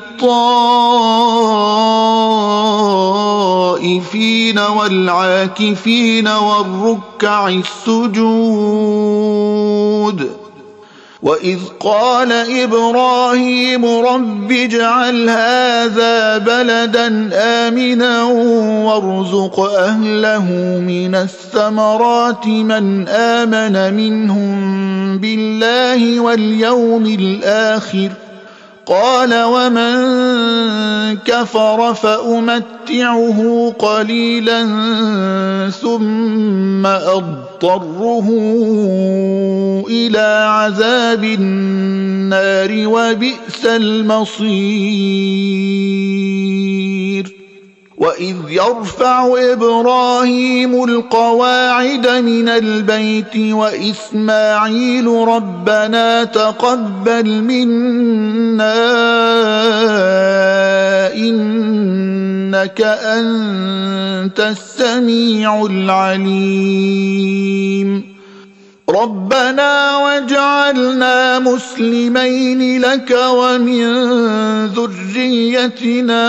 للطائفين والعاكفين والركع السجود. وإذ قال إبراهيم رب اجعل هذا بلدا آمنا وارزق أهله من الثمرات من آمن منهم بالله واليوم الآخر قال ومن كفر فأمتعه قليلا ثم أضطره إلى عذاب النار وبئس المصير. وإذ يرفع إبراهيم القواعد من البيت وإسماعيل ربنا تقبل منا إنك أنت السميع العليم. ربنا واجعلنا مسلمين لك ومن ذريتنا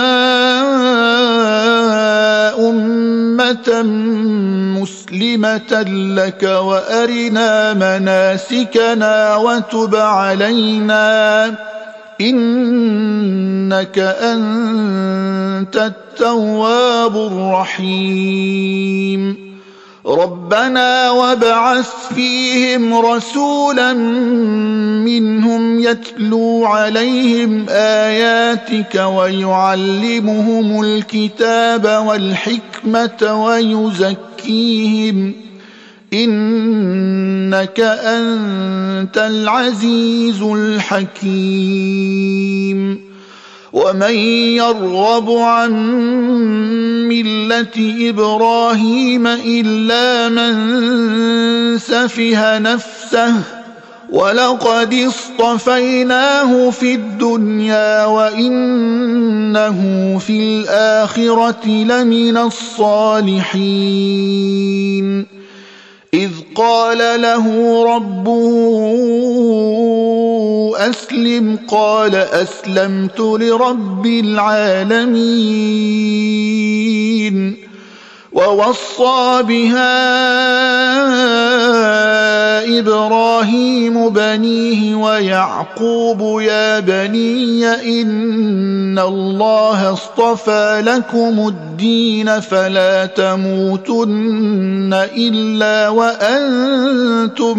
أمة مسلمة لك وأرنا مناسكنا وتب علينا إنك أنت التواب الرحيم. ربنا وابعث فيهم رسولا منهم يتلو عليهم آياتك ويعلمهم الكتاب والحكمة ويزكيهم إنك أنت العزيز الحكيم. ومن يرغب عن ملة إبراهيم إلا من سفه نفسه ولقد اصطفيناه في الدنيا وإنه في الآخرة لمن الصالحين. إذ قال له ربه أسلم قال أسلمت لرب العالمين. ووصى بها إبراهيم بنيه ويعقوب يا بني إن الله اصطفى لكم الدين فلا تموتن إلا وأنتم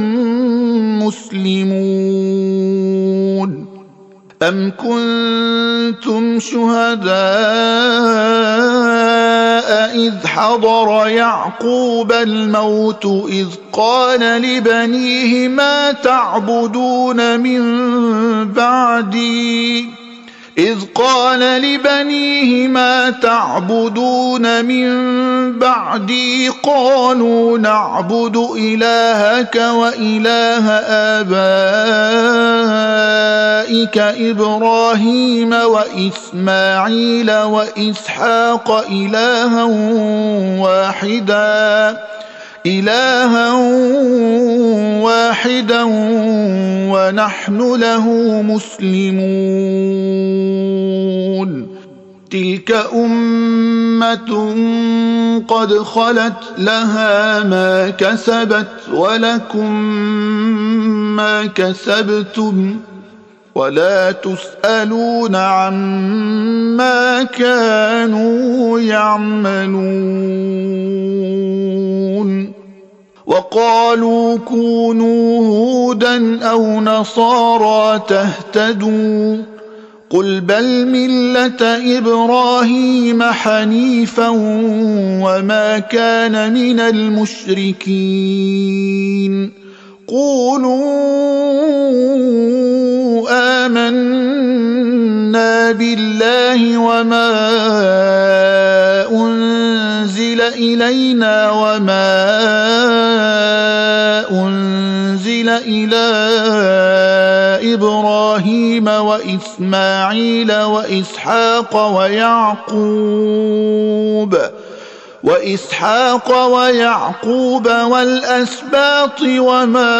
مسلمون. أم كنتم شهداء إذ حضر يعقوب الموت إذ قال لبنيه ما تعبدون من بعدي قالوا نعبد إلهك وإله آبائك إبراهيم وإسماعيل وإسحاق إلها واحدا ونحن له مسلمون. تلك أمة قد خلت لها ما كسبت ولكم ما كسبتم ولا تسألون عما كانوا يعملون. وقالوا كونوا هودا أو نصارى تهتدوا قل بل ملة إبراهيم حنيفا وما كان من المشركين. قولوا آمنا بالله وما أنزل إلينا وما أنزل إلى إبراهيم وإسماعيل وإسحاق ويعقوب والأسباط وما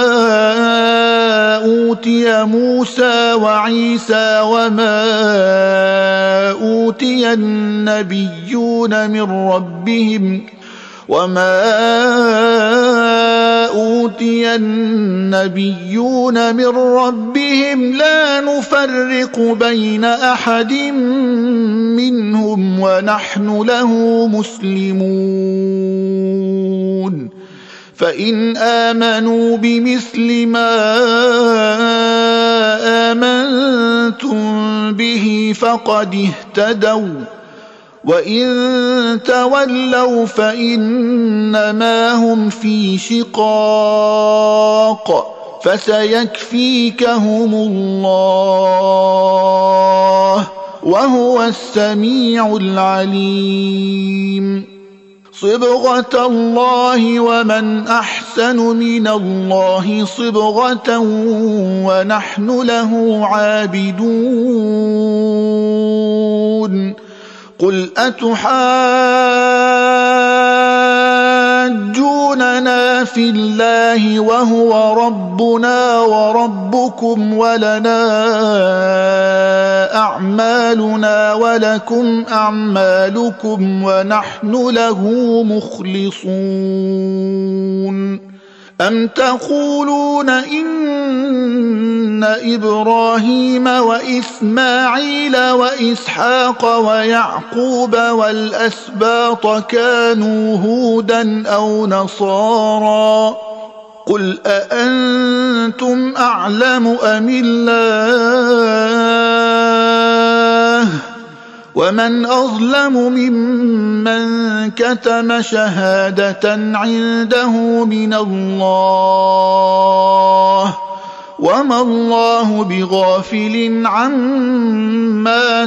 أوتي موسى وعيسى وما أوتي النبيون من ربهم لا نفرق بين أحد منهم ونحن له مسلمون فإن آمنوا بمثل ما آمنتم به فقد اهتدوا وإن تولوا فإنما هم في شقاق فسيكفيكهم الله وهو السميع العليم صبغة الله ومن أحسن من الله صبغة ونحن له عابدون قل أتحاجوننا في الله وهو ربنا وربكم ولنا أعمالنا ولكم أعمالكم ونحن له مخلصون أم تقولون إن إبراهيم وإسماعيل وإسحاق ويعقوب والأسباط كانوا هودا أو نصارى قل أأنتم أعلم أم الله ومن أظلم ممن كتم شهادة عنده من الله وما الله بغافل عما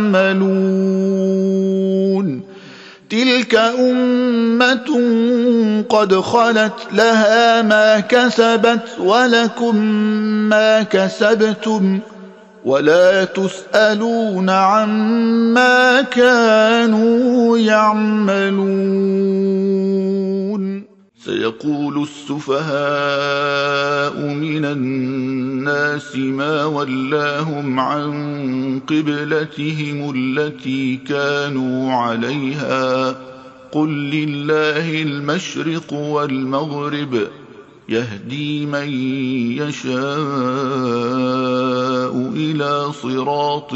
تعملون تلك أمة قد خلت لها ما كسبت ولكم ما كسبتم ولا تسألون عما كانوا يعملون سيقول السفهاء من الناس ما ولاهم عن قبلتهم التي كانوا عليها قل لله المشرق والمغرب يهدي من يشاء إلى صراط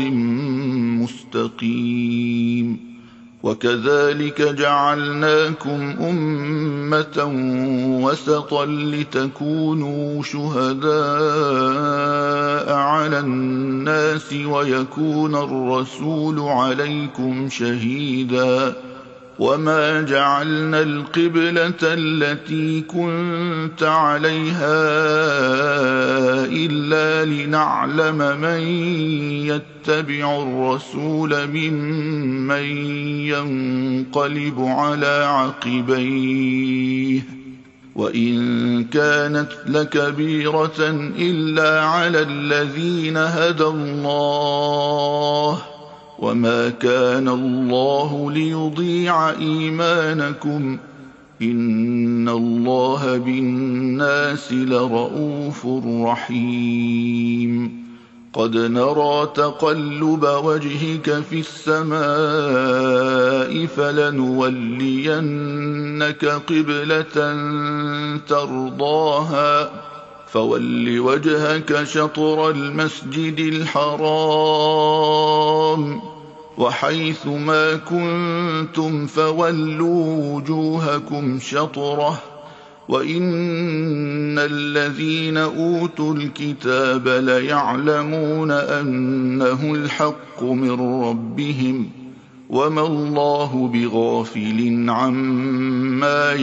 مستقيم وكذلك جعلناكم أمة وسطا لتكونوا شهداء على الناس ويكون الرسول عليكم شهيدا وما جعلنا القبلة التي كنت عليها إلا لنعلم من يتبع الرسول ممن ينقلب على عقبيه وإن كانت لكبيرة إلا على الذين هدى الله وما كان الله ليضيع إيمانكم إن الله بالناس لرؤوف رحيم قد نرى تقلب وجهك في السماء فلنولينك قبلة ترضاها فول وجهك شطر المسجد الحرام وحيث ما كنتم فولوا وجوهكم شطره وإن الذين أوتوا الكتاب ليعلمون أنه الحق من ربهم وما الله بغافل عما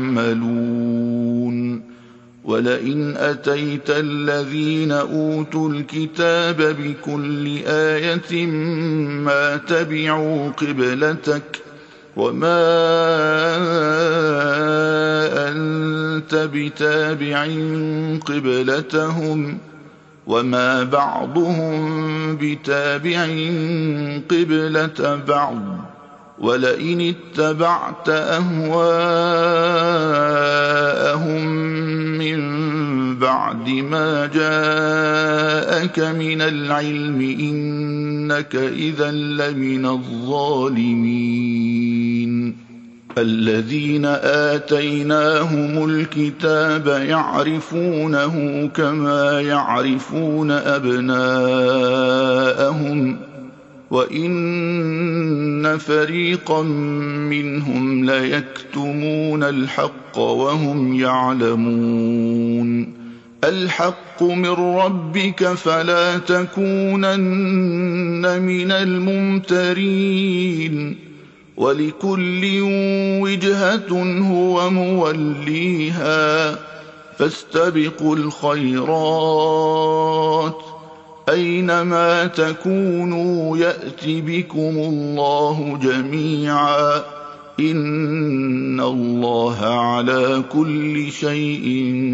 يعملون ولئن أتيت الذين أوتوا الكتاب بكل آية ما تبعوا قبلتك وما أنت لست بتابع قبلتهم وما بعضهم بتابع قبلة بعض ولئن اتبعت أهواءهم من بعد ما جاءك من العلم إنك إذا لمن الظالمين الذين آتيناهم الكتاب يعرفونه كما يعرفون أبناءهم وإن فريقا منهم ليكتمون الحق وهم يعلمون الحق من ربك فلا تكونن من الممترين ولكل وجهة هو موليها فاستبقوا الخيرات أينما تكونوا يأت بكم الله جميعا إن الله على كل شيء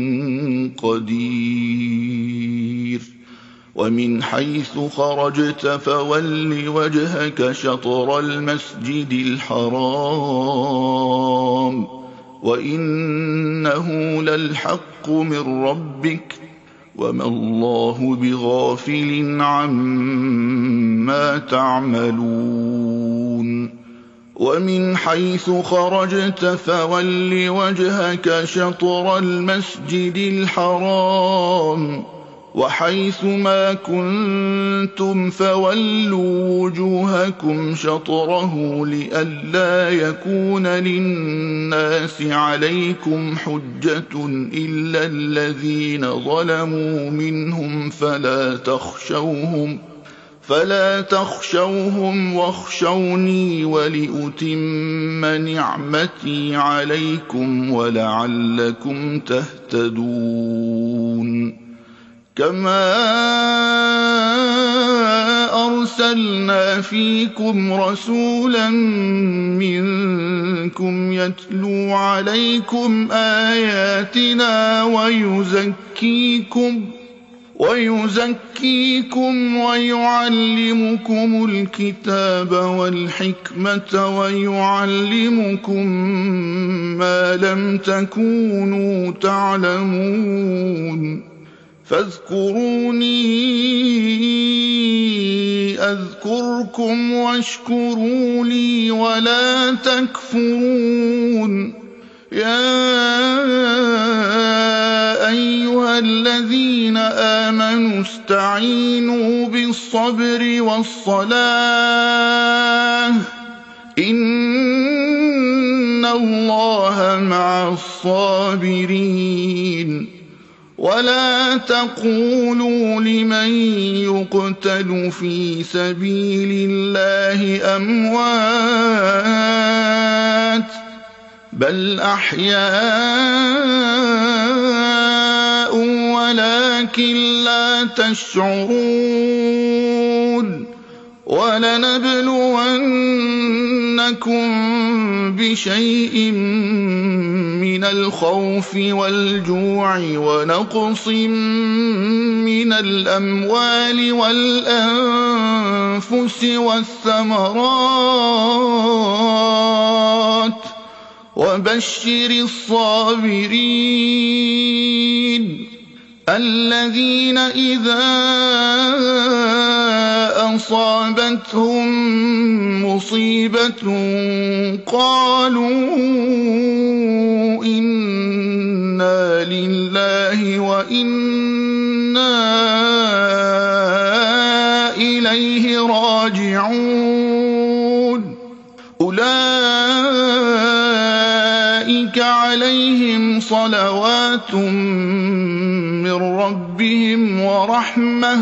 قدير ومن حيث خرجت فول وجهك شطر المسجد الحرام وإنه للحق من ربك وما الله بغافل عما تعملون ومن حيث خرجت فول وجهك شطر المسجد الحرام وحيث ما كنتم فولوا وجوهكم شطره لئلا يكون للناس عليكم حجة إلا الذين ظلموا منهم فلا تخشوهم واخشوني ولأتم نعمتي عليكم ولعلكم تهتدون كما أرسلنا فيكم رسولا منكم يتلو عليكم آياتنا ويزكيكم ويعلمكم الكتاب والحكمة ويعلمكم ما لم تكونوا تعلمون فاذكروني أذكركم واشكروا لي ولا تكفرون يا أيها الذين آمنوا استعينوا بالصبر والصلاة إن الله مع الصابرين ولا تقولوا لمن يقتل في سبيل الله أموات بل أحياء ولكن لا تشعرون ولنبلونكم بشيء من الخوف والجوع ونقص من الأموال والأنفس والثمرات وبشر الصابرين الذين إذا أصابتهم مصيبة قالوا إنا لله وإنا إليه راجعون أولئك عليهم صلوات من ربهم ورحمة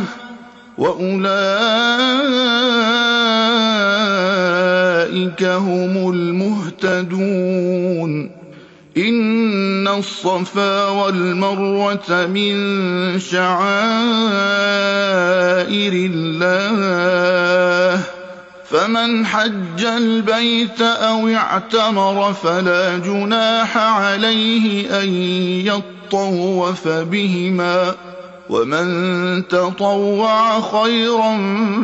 وأولئك هم المهتدون إن الصفا والمروة من شعائر الله فمن حج البيت أو اعتمر فلا جناح عليه أن يطوف بهما، ومن تطوع خيرا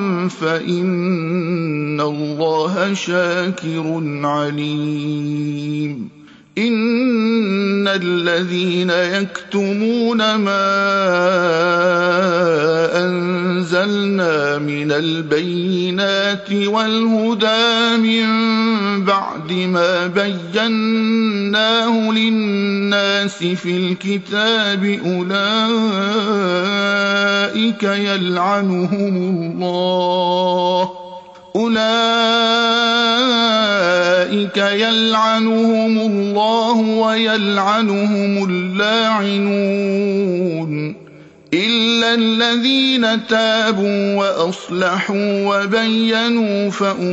فإن الله شاكر عليم. إن الذين يكتمون ما أنزلنا من البينات والهدى من بعد ما بيناه للناس في الكتاب أولئك يلعنهم الله ويلعنهم اللاعنون، إلا الذين تابوا وأصلحوا وبينوا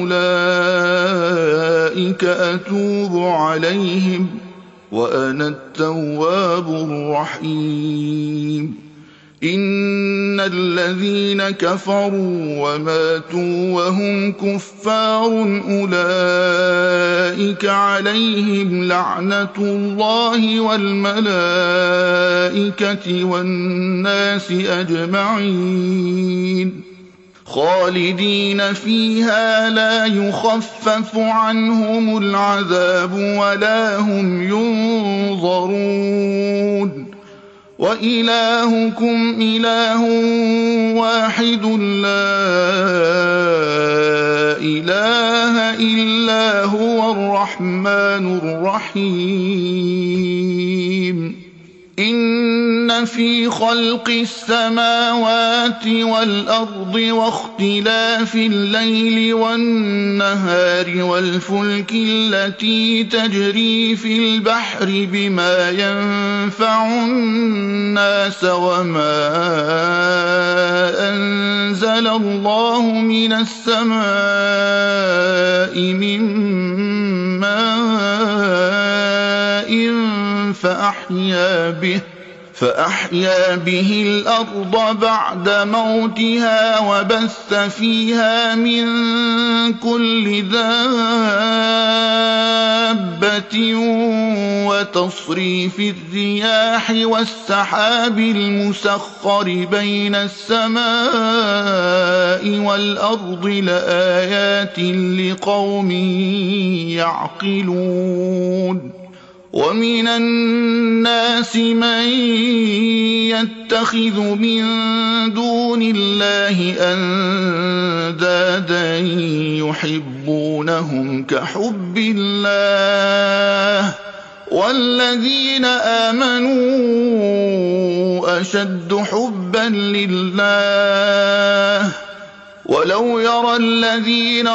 فأولئك أتوب عليهم وأنا التواب الرحيم. إن الذين كفروا وماتوا وهم كفار أولئك عليهم لعنة الله والملائكة والناس أجمعين، خالدين فيها لا يخفف عنهم العذاب ولا هم ينظرون. وإلهكم إله واحد لا إله إلا هو الرحمن الرحيم. إن في خلق السماوات والأرض واختلاف الليل والنهار والفلك التي تجري في البحر بما ينفع الناس وما أنزل الله من السماء من ماء فأحيا به الأرض بعد موتها وبث فيها من كل دابة وتصريف الرياح والسحاب المسخر بين السماء والأرض لآيات لقوم يعقلون. ومن الناس من يتخذ من دون الله أندادا يحبونهم كحب الله والذين آمنوا أشد حبا لله ولو يرى الذين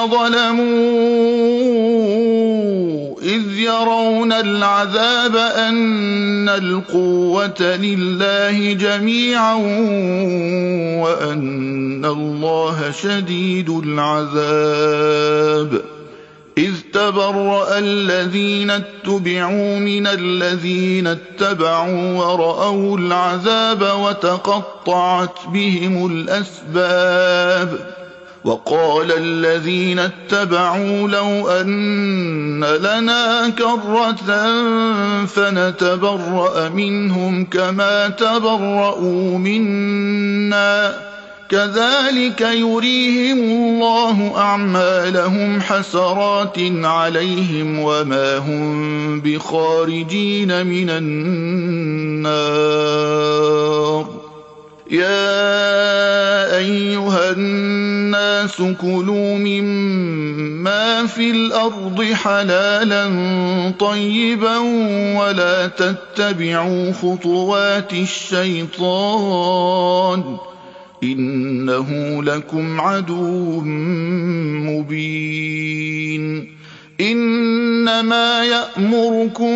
ظلموا إذ يرون العذاب أن القوة لله جميعا وأن الله شديد العذاب. إذ تبرأ الذين اتبعوا من الذين اتبعوا ورأوا العذاب وتقطعت بهم الأسباب. وقال الذين اتبعوا لو أن لنا كرة فنتبرأ منهم كما تبرأوا منا كذلك يريهم الله أعمالهم حسرات عليهم وما هم بخارجين من النار. يا أيها الناس كلوا مما في الأرض حلالا طيبا ولا تتبعوا خطوات الشيطان إنه لكم عدو مبين. إنما يأمركم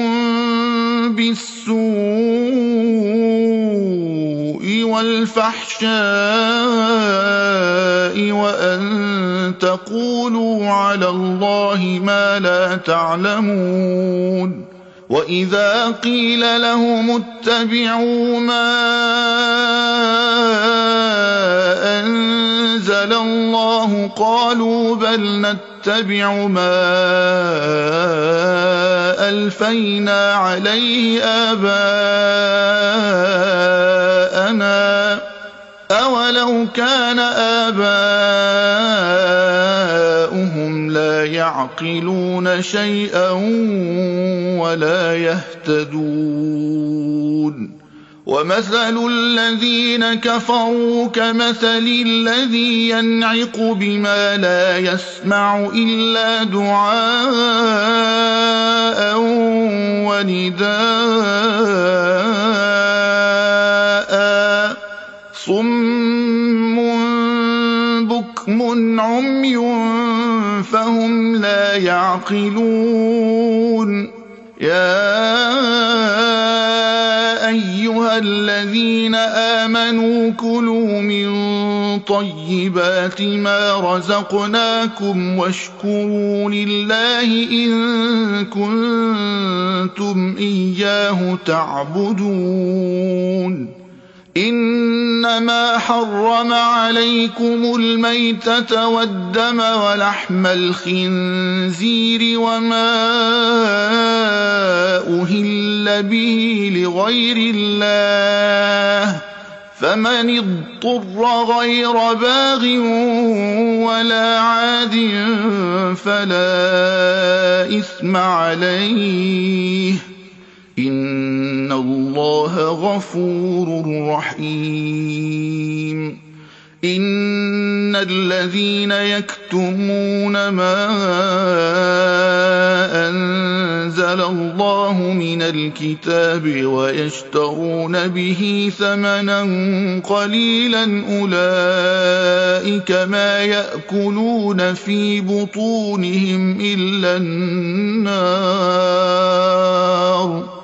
بالسوء والفحشاء وأن تقولوا على الله ما لا تعلمون. وإذا قيل لهم اتبعوا ما أنزل أنزل الله قالوا بل نتبع ما ألفينا عليه آباءنا أولو كان آباؤهم لا يعقلون شيئا ولا يهتدون ومثل الذين كفروا كمثل الذي ينعق بما لا يسمع إلا دعاء ونداء صم بكم عمي فهم لا يعقلون يا أيها الذين آمنوا كلوا من طيبات ما رزقناكم واشكروا لله إن كنتم إياه تعبدون إنما حرم عليكم الميتة والدم ولحم الخنزير وما أهل به لغير الله فمن اضطر غير باغ ولا عاد فلا إثم عليه إن الله غفور رحيم إن الذين يكتمون ما أنزل الله من الكتاب ويشترون به ثمنا قليلا أولئك ما يأكلون في بطونهم إلا النار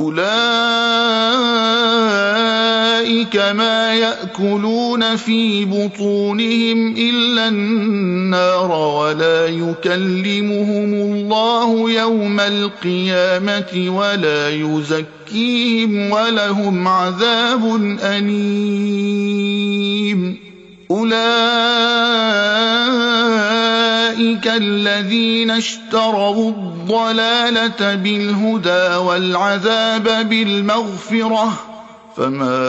أولئك ما يأكلون في بطونهم إلا النار ولا يكلمهم الله يوم القيامة ولا يزكيهم ولهم عذاب أليم أولئك الذين اشتروا الضلالة بالهدى والعذاب بالمغفرة فما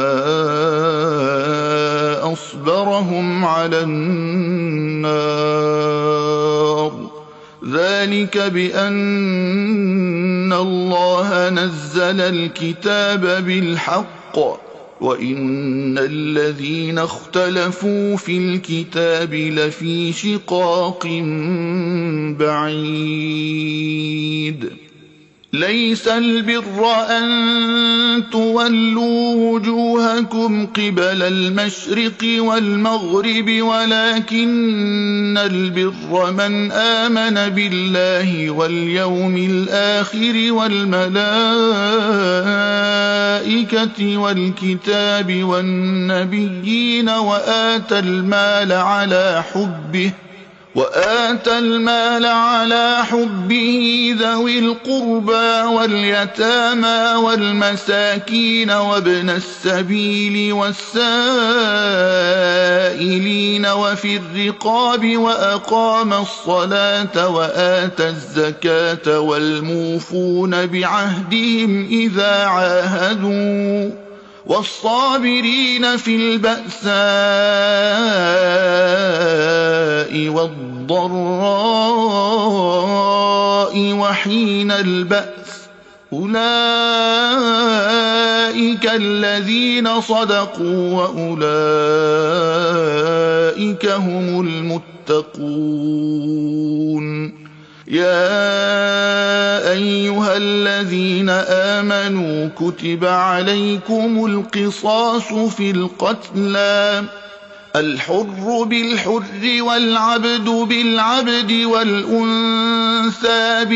أصبرهم على النار ذلك بأن الله نزل الكتاب بالحق وإن الذين اختلفوا في الكتاب لفي شقاق بعيد ليس البر أن تولوا وجوهكم قبل المشرق والمغرب ولكن البر من آمن بالله واليوم الآخر والملائكة والكتاب والنبيين وآتى المال على حبه ذوي القربى واليتامى والمساكين وابن السبيل والسائلين وفي الرقاب وأقام الصلاة وآتى الزكاة والموفون بعهدهم إذا عاهدوا والصابرين في البأساء والضراء وحين البأس أولئك الذين صدقوا وأولئك هم المتقون يا أيها الذين آمنوا كتب عليكم القصاص في القتلى الحر بالحر والعبد بالعبد والأنثى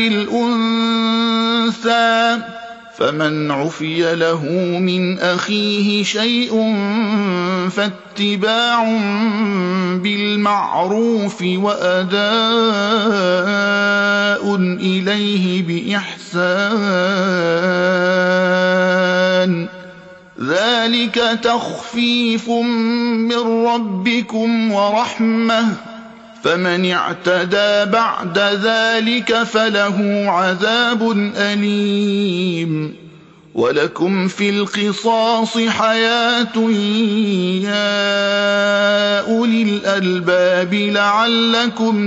بالأنثى فمن عفي له من أخيه شيء فاتباع بالمعروف وأداء إليه بإحسان ذلك تخفيف من ربكم ورحمة فمن اعتدى بعد ذلك فله عذاب أليم ولكم في القصاص حياة يا أولي الألباب لعلكم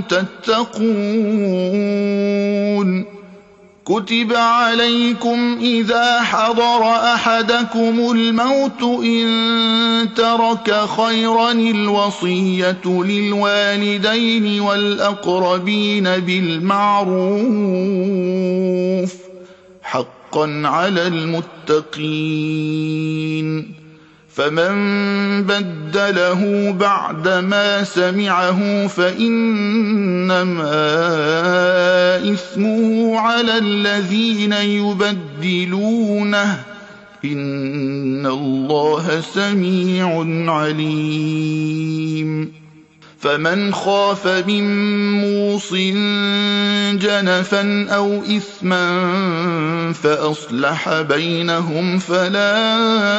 تتقون كتب عليكم إذا حضر أحدكم الموت إن ترك خيرا الوصية للوالدين والأقربين بالمعروف حقا على المتقين فمن بدله بعدما سمعه فإنما إثمه على الذين يبدلونه إن الله سميع عليم فمن خاف من موص جنفا أو إثما فأصلح بينهم فلا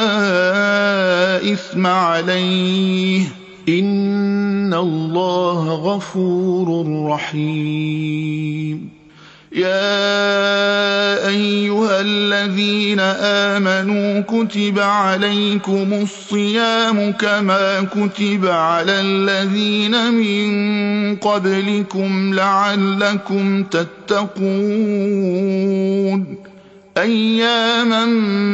إثم عليه إن الله غفور رحيم يا أيها الذين آمنوا كتب عليكم الصيام كما كتب على الذين من قبلكم لعلكم تتقون أياما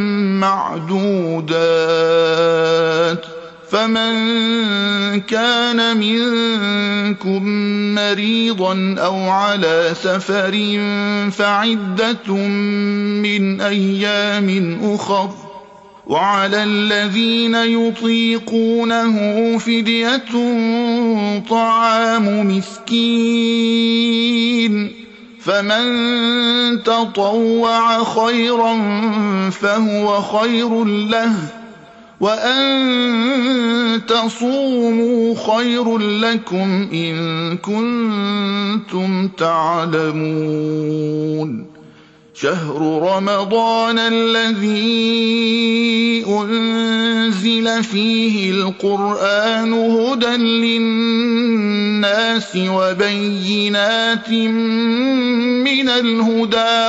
معدودات فمن كان منكم مريضا أو على سفر فعدة من أيام أخر وعلى الذين يطيقونه فدية طعام مسكين فمن تطوع خيرا فهو خير له وأن تصوموا خير لكم إن كنتم تعلمون شهر رمضان الذي أنزل فيه القرآن هدى للناس وبينات من الهدى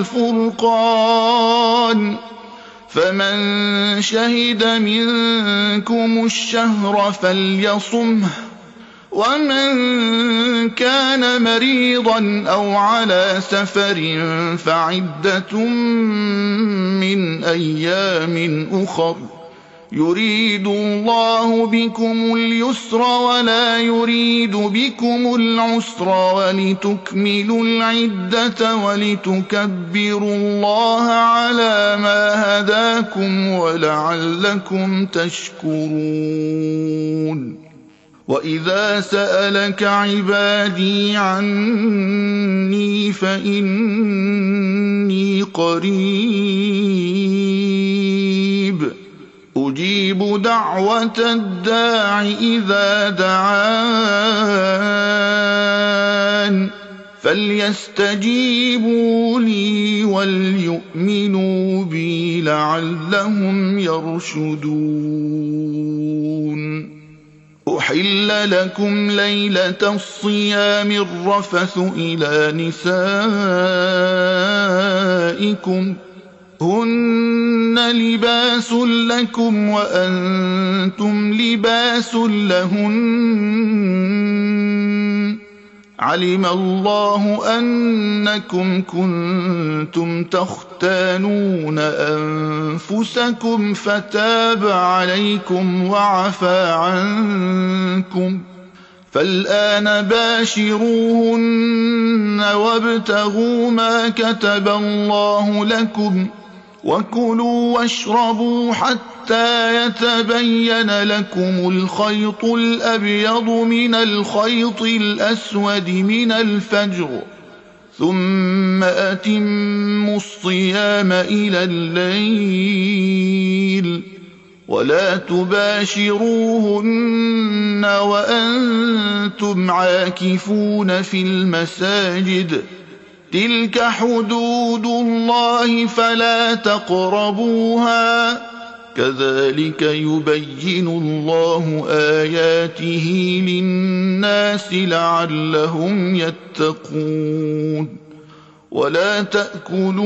والفرقان فمن شهد منكم الشهر فليصمه ومن كان مريضا أو على سفر فعدة من أيام أخر يريد الله بكم اليسر ولا يريد بكم العسر ولتكملوا العدة ولتكبروا الله على ما هداكم ولعلكم تشكرون وإذا سألك عبادي عني فإني قريب أجيب دعوة الداع إذا دعان فليستجيبوا لي وليؤمنوا بي لعلهم يرشدون أحل لكم ليلة الصيام الرفث إلى نسائكم هن لباس لكم وأنتم لباس لهن علم الله أنكم كنتم تختانون أنفسكم فتاب عليكم وعفى عنكم فالآن باشروهن وابتغوا ما كتب الله لكم وكلوا واشربوا حتى يتبين لكم الخيط الأبيض من الخيط الأسود من الفجر ثم أتموا الصيام إلى الليل ولا تباشروهن وأنتم عاكفون في المساجد تلك حدود الله فلا تقربوها كذلك يبين الله آياته للناس لعلهم يتقون ولا تأكلوا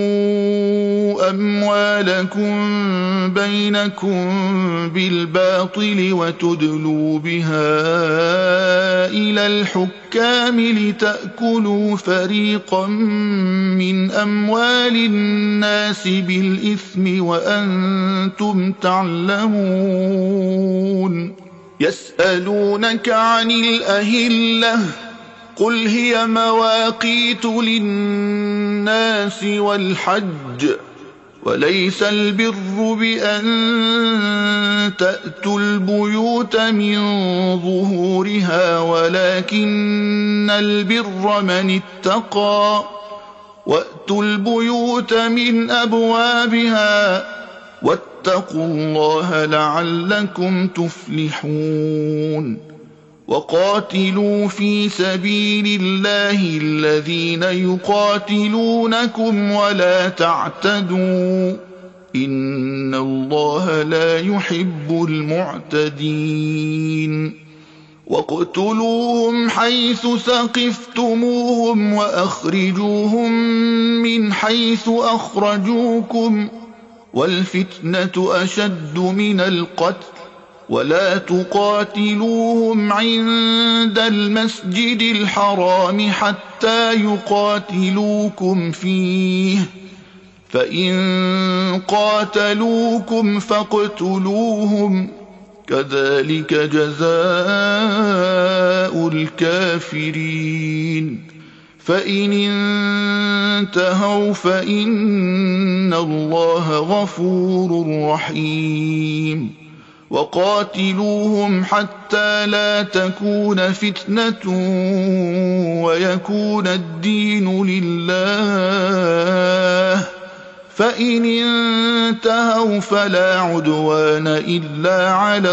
أموالكم بينكم بالباطل وتدلوا بها إلى الحكام لتأكلوا فريقا من أموال الناس بالإثم وأنتم تعلمون يسألونك عن الأهلة قل هي مواقيت للناس والحج وليس البر بأن تأتوا البيوت من ظهورها ولكن البر من اتقى وأتوا البيوت من أبوابها واتقوا الله لعلكم تفلحون وقاتلوا في سبيل الله الذين يقاتلونكم ولا تعتدوا إن الله لا يحب المعتدين واقتلوهم حيث ثقفتموهم وأخرجوهم من حيث أخرجوكم والفتنة أشد من القتل ولا تقاتلوهم عند المسجد الحرام حتى يقاتلوكم فيه فإن قاتلوكم فاقتلوهم كذلك جزاء الكافرين فإن انتهوا فإن الله غفور رحيم وقاتلوهم حتى لا تكون فتنة ويكون الدين لله فإن انتهوا فلا عدوان إلا على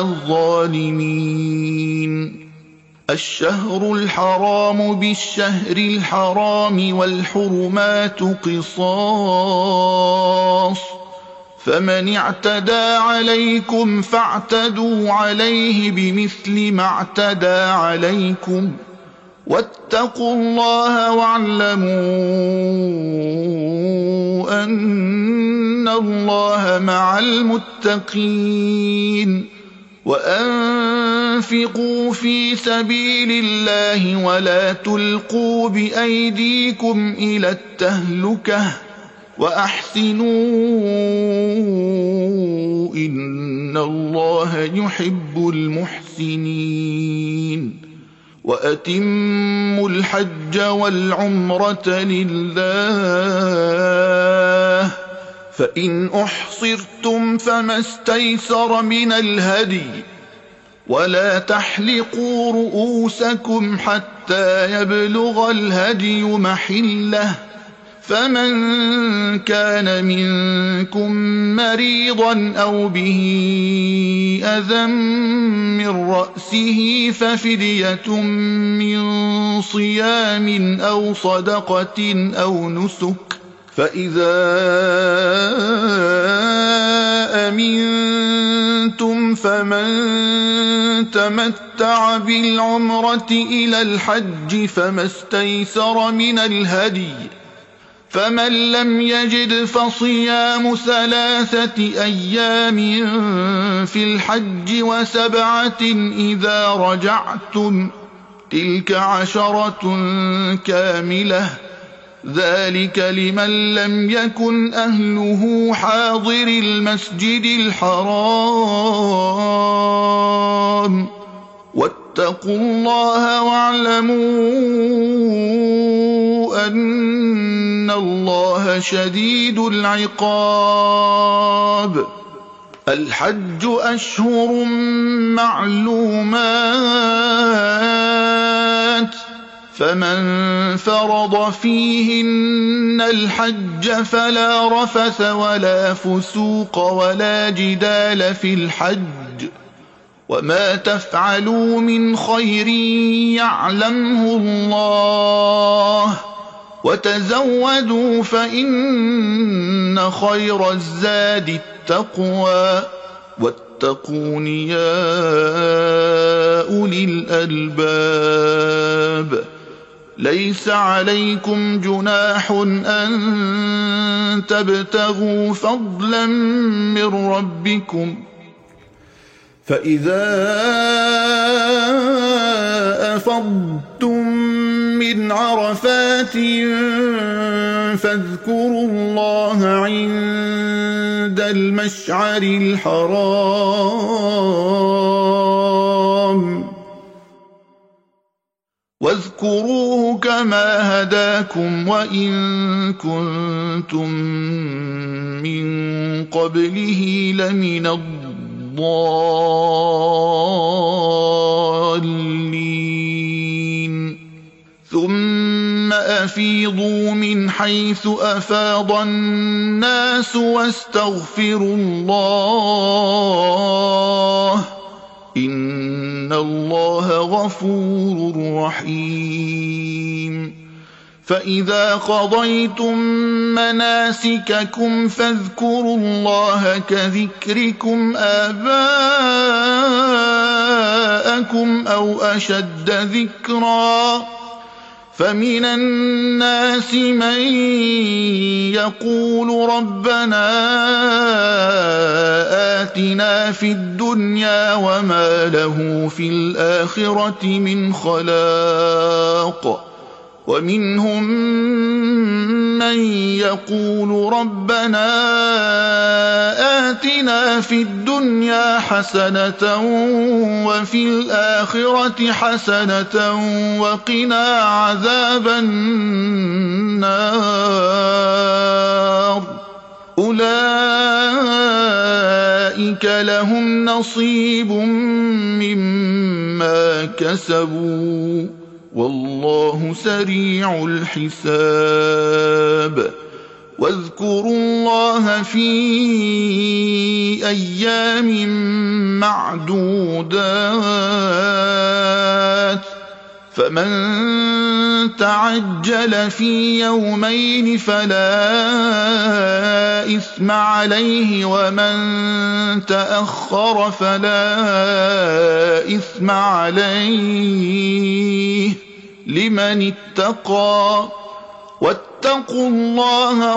الظالمين الشهر الحرام بالشهر الحرام والحرمات قصاص فمن اعتدى عليكم فاعتدوا عليه بمثل ما اعتدى عليكم واتقوا الله واعلموا أن الله مع المتقين وأنفقوا في سبيل الله ولا تلقوا بأيديكم إلى التهلكة وأحسنوا إن الله يحب المحسنين وأتموا الحج والعمرة لله فإن أحصرتم فما استيسر من الهدي ولا تحلقوا رؤوسكم حتى يبلغ الهدي محله فمن كان منكم مريضا أو به أذى من رأسه ففدية من صيام أو صدقة أو نسك فإذا أمنتم فمن تمتع بالعمرة إلى الحج فما استيسر من الهدي فمن لم يجد فصيام 3 أيام في الحج و7 إذا رجعتم تلك 10 كاملة ذلك لمن لم يكن أهله حاضر المسجد الحرام واتقوا الله واعلموا أن الله شديد العقاب الحج أشهر معلومات فمن فرض فيهن الحج فلا رفث ولا فسوق ولا جدال في الحج وما تفعلوا من خير يعلمه الله وتزودوا فإن خير الزاد التقوى واتقون يا أولي الألباب ليس عليكم جناح أن تبتغوا فضلا من ربكم فإذا أفضتم من عرفات فاذكروا الله عند المشعر الحرام واذكروه كما هداكم وإن كنتم من قبله لمن الضالين ثم أفيضوا من حيث أفاض الناس واستغفروا الله إن الله غفور رحيم فإذا قضيتم مناسككم فاذكروا الله كذكركم آباءكم أو أشد ذكرا فمن الناس من يقول ربنا آتنا في الدنيا وما له في الآخرة من خلاق ومنهم من يقول ربنا آتنا في الدنيا حسنة وفي الآخرة حسنة وقنا عذاب النار أولئك لهم نصيب مما كسبوا والله سريع الحساب واذكروا الله في أيام معدودات فمن تعجل في يومين فلا إثم عليه ومن تأخر فلا إثم عليه لمن اتقى واتقوا الله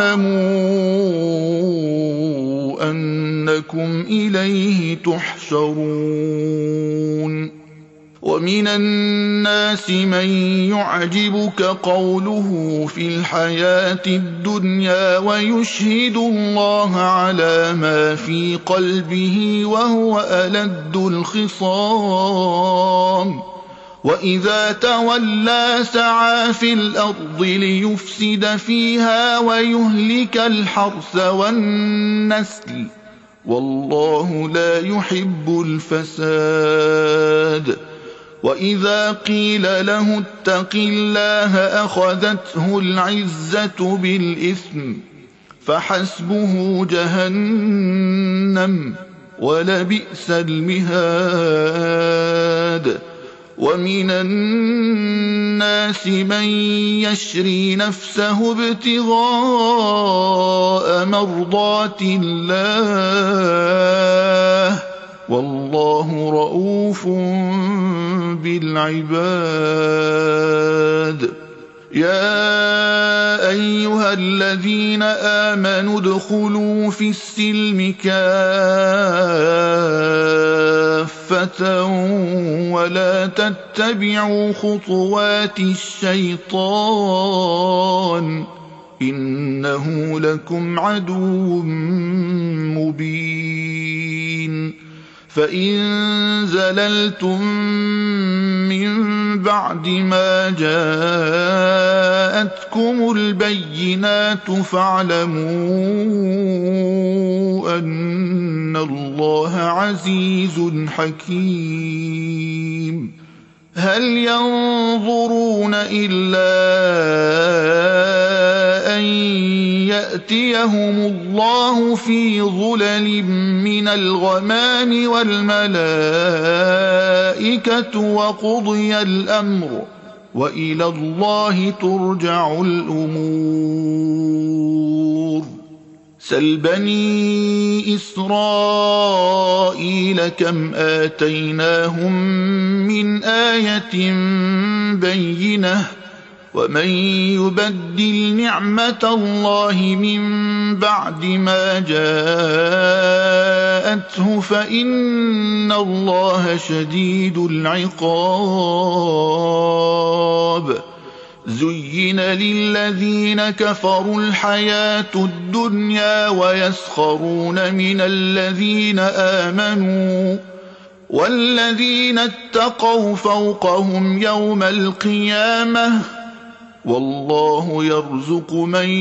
واعلموا أنكم إليه تحشرون ومن الناس من يعجبك قوله في الحياة الدنيا ويشهد الله على ما في قلبه وهو ألد الخصام وإذا تولى سعى في الأرض ليفسد فيها ويهلك الحرث والنسل والله لا يحب الفساد وإذا قيل له اتق الله أخذته العزة بالإثم فحسبه جهنم ولبئس المهاد ومن الناس من يشري نفسه ابتغاء مرضات الله والله رؤوف بالعباد يا أيها الذين آمنوا ادخلوا في السلم كافة ولا تتبعوا خطوات الشيطان إنه لكم عدو مبين فإن زللتم من بعد ما جاءتكم البينات فاعلموا أن الله عزيز حكيم هل ينظرون إلا أن يأتيهم الله في ظلل من الغمام والملائكة وقضي الأمر وإلى الله ترجع الأمور سل بني إسرائيل كم آتيناهم من آية بينة ومن يبدل نعمة الله من بعد ما جاءته فإن الله شديد العقاب زين للذين كفروا الحياة الدنيا ويسخرون من الذين آمنوا والذين اتقوا فوقهم يوم القيامة والله يرزق من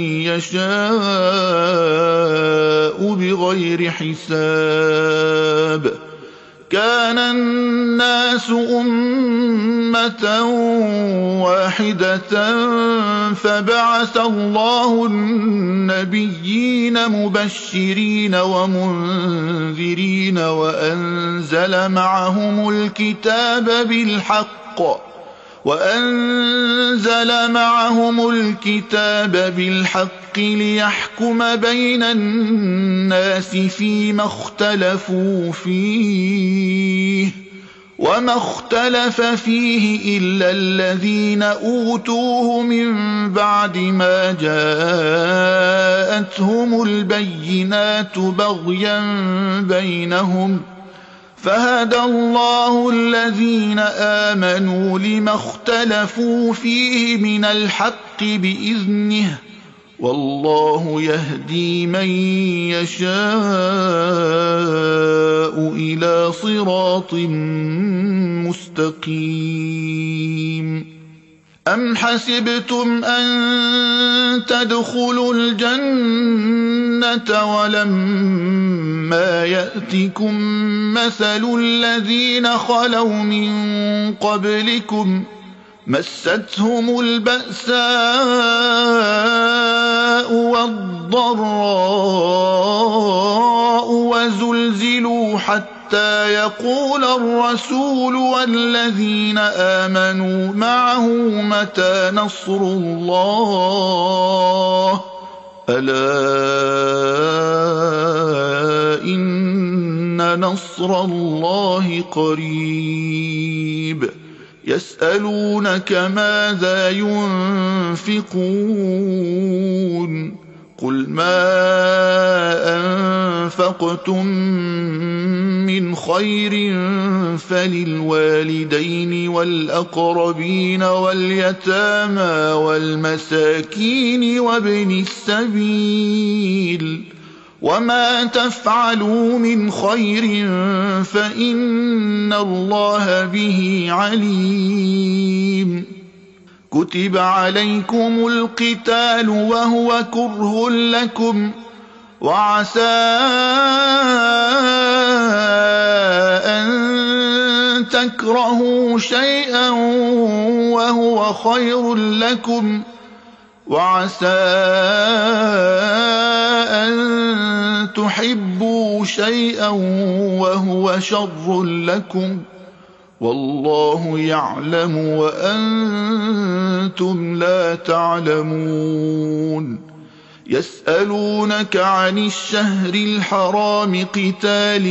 يشاء بغير حساب كان الناس أمة واحدة فبعث الله النبيين مبشرين ومنذرين وأنزل معهم الكتاب بالحق ليحكم بين الناس فيما اختلفوا فيه وما اختلف فيه إلا الذين أوتوه من بعد ما جاءتهم البينات بغيا بينهم فهدى الله الذين آمنوا لما اختلفوا فيه من الحق بإذنه والله يهدي من يشاء إلى صراط مستقيم أم حسبتم أن تدخلوا الجنة ولما يأتكم مثل الذين خلوا من قبلكم مستهم البأساء والضراء وزلزلوا حتى يقول الرسول والذين آمنوا معه متى نصر الله ألا إن نصر الله قريب يسألونك ماذا ينفقون قل ما أنفقتم من خير فللوالدين والأقربين واليتامى والمساكين وابن السبيل وما تفعلوا من خير فإن الله به عليم كتب عليكم القتال وهو كره لكم وعسى أن تكرهوا شيئا وهو خير لكم وعسى أن تحبوا شيئا وهو شر لكم والله يعلم وأنتم لا تعلمون يسألونك عن الشهر الحرام قتال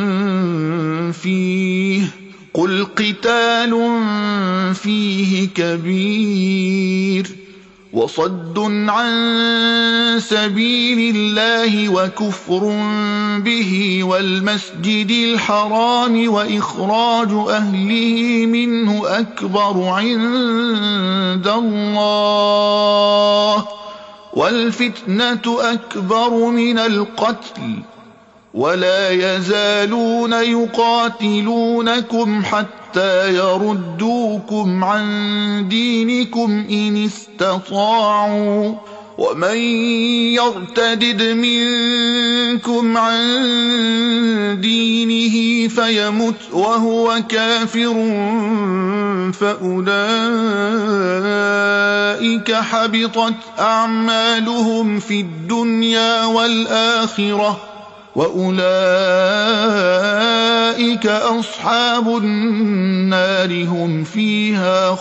فيه قل قتال فيه كبير وصد عن سبيل الله وكفر به والمسجد الحرام وإخراج أهله منه أكبر عند الله والفتنة أكبر من القتل ولا يزالون يقاتلونكم حتى يردوكم عن دينكم إن استطاعوا ومن يرتدد منكم عن دينه فيمت وهو كافر فأولئك حبطت أعمالهم في الدنيا والآخرة وأولئك أصحاب النار هم فيها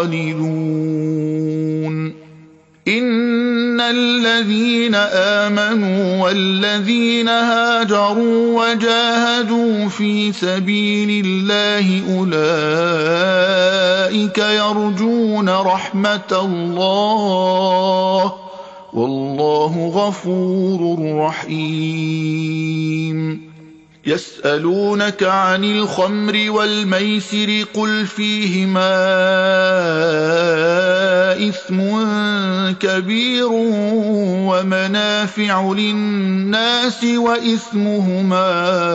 خالدون إن الذين آمنوا والذين هاجروا وجاهدوا في سبيل الله أولئك يرجون رحمة الله والله غفور رحيم يسألونك عن الخمر والميسر قل فيهما إثم كبير ومنافع للناس وإثمهما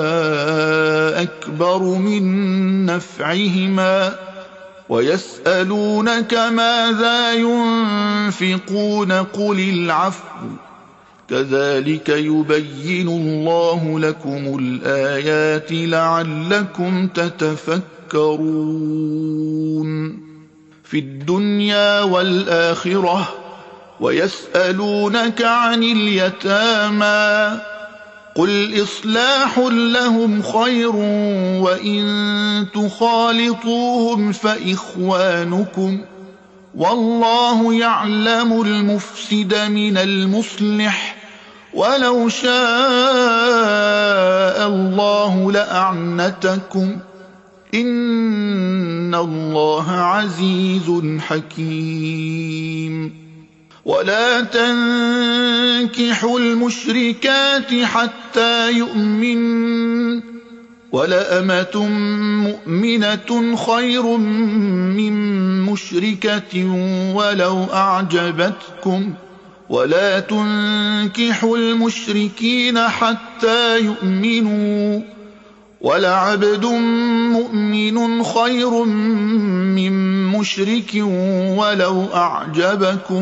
أكبر من نفعهما ويسألونك ماذا ينفقون قل العفو كذلك يبين الله لكم الآيات لعلكم تتفكرون في الدنيا والآخرة ويسألونك عن اليتامى قل إصلاح لهم خير وإن تخالطوهم فإخوانكم والله يعلم المفسد من المصلح ولو شاء الله لأعنتكم إن الله عزيز حكيم ولا تنكحوا المشركات حتى يؤمنن ولأمة مؤمنة خير من مشركة ولو أعجبتكم ولا تنكحوا المشركين حتى يؤمنوا ولعبد مؤمن خير من مشرك ولو أعجبكم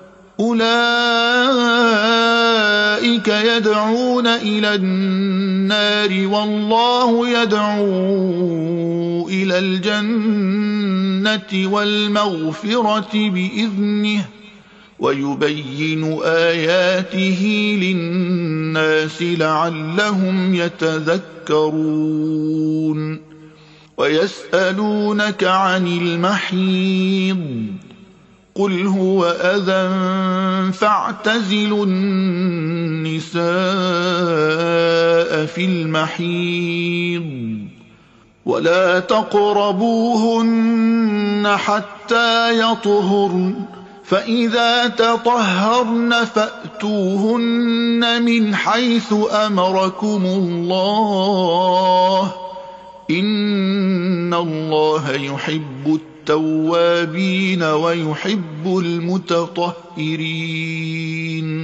أولئك يدعون إلى النار والله يدعو إلى الجنة والمغفرة بإذنه ويبين آياته للناس لعلهم يتذكرون ويسألونك عن المحيض قل هو أذى فاعتزلوا النساء في المحيض ولا تقربوهن حتى يطهرن فإذا تطهرن فأتوهن من حيث أمركم الله إن الله يحب التوابين ويحب المتطهرين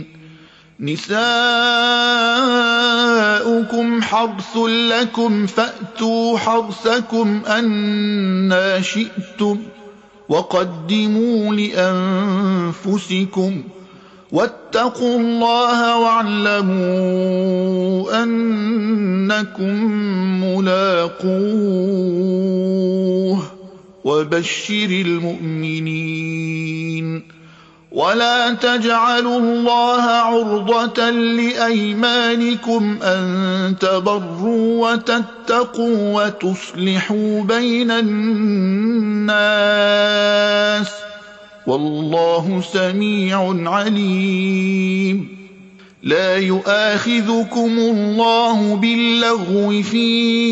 نساؤكم حرث لكم فأتوا حرثكم أنى شئتم وقدموا لأنفسكم واتقوا الله واعلموا أنكم ملاقوه وبشر المؤمنين ولا تجعلوا الله عرضة لأيمانكم أن تبروا وتتقوا وتصلحوا بين الناس والله سميع عليم لا يؤاخذكم الله باللغو في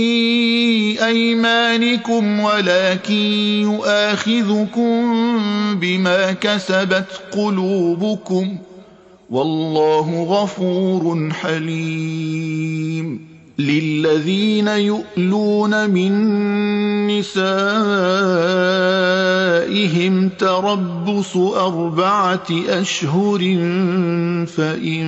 أيمانكم ولكن يؤاخذكم بما كسبت قلوبكم والله غفور حليم للذين يؤلون من نسائهم تربص 4 أشهر فإن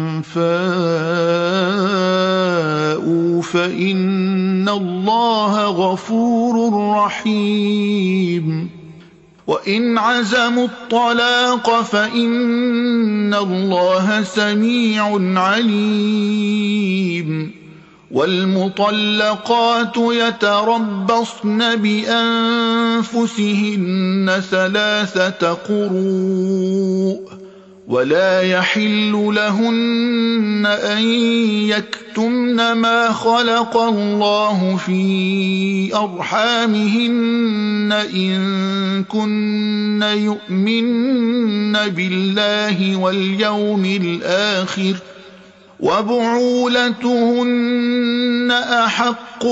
فاءوا فإن الله غفور رحيم وإن عزموا الطلاق فإن الله سميع عليم والمطلقات يتربصن بأنفسهن 3 قروء ولا يحل لهن أن يكتمن ما خلق الله في أرحامهن إن كن يؤمن بالله واليوم الآخر وبعولتهن أحق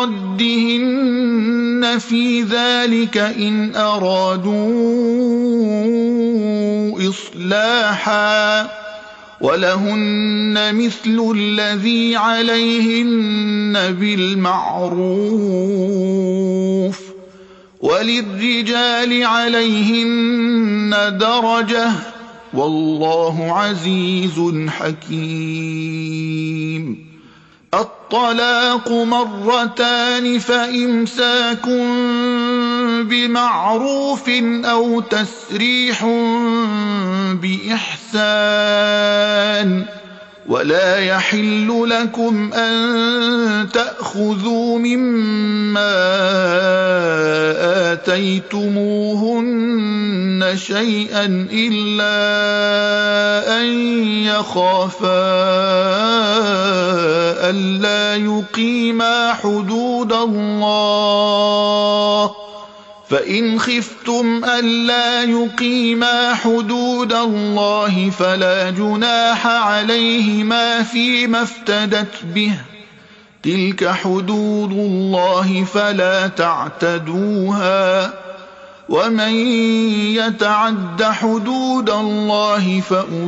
بردهن في ذلك إن أرادوا إصلاحا ولهن مثل الذي عليهن بالمعروف وللرجال عليهن درجة والله عزيز حكيم. الطلاق مرتان فإمساك بمعروف أو تسريح بإحسان ولا يحل لكم أن تأخذوا مما آتيتموهن شيئا إلا أن يخافا ألا يقيما حدود الله فإن خفتم ألا يقيما حدود الله فلا جناح عليهما فيما افتدت به تلك حدود الله فلا تعتدوها ومن يتعد حدود الله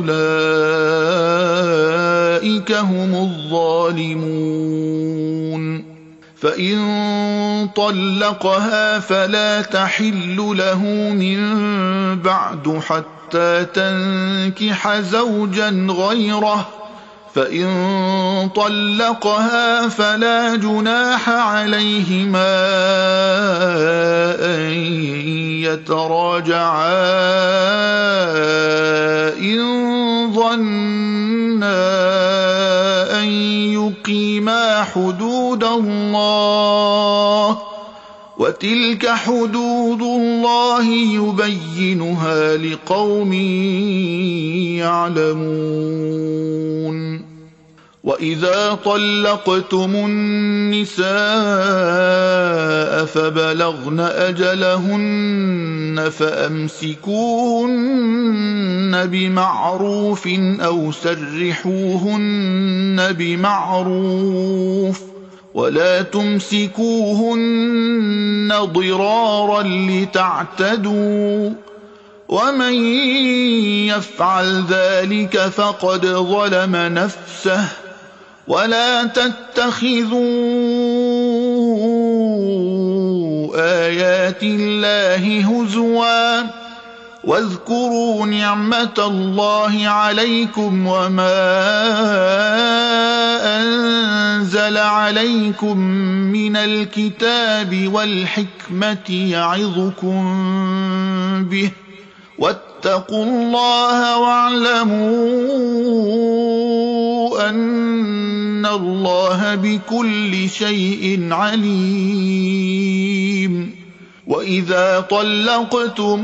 فأولئك هم الظالمون. فإن طلقها فلا تحل له من بعد حتى تنكح زوجا غيره فإن طلقها فلا جناح عليهما أن يتراجعا إن ظنا أن يقيما حدود الله وتلك حدود الله يبينها لقوم يعلمون. وإذا طلقتم النساء فبلغن أجلهن فأمسكوهن بمعروف أو سرحوهن بمعروف ولا تمسكوهن ضرارا لتعتدوا ومن يفعل ذلك فقد ظلم نفسه ولا تتخذوا آيات الله هزوا واذكروا نعمة الله عليكم وما أنزل عليكم من الكتاب والحكمة يعظكم به واتقوا الله واعلموا أن الله بكل شيء عليم. وإذا طلقتم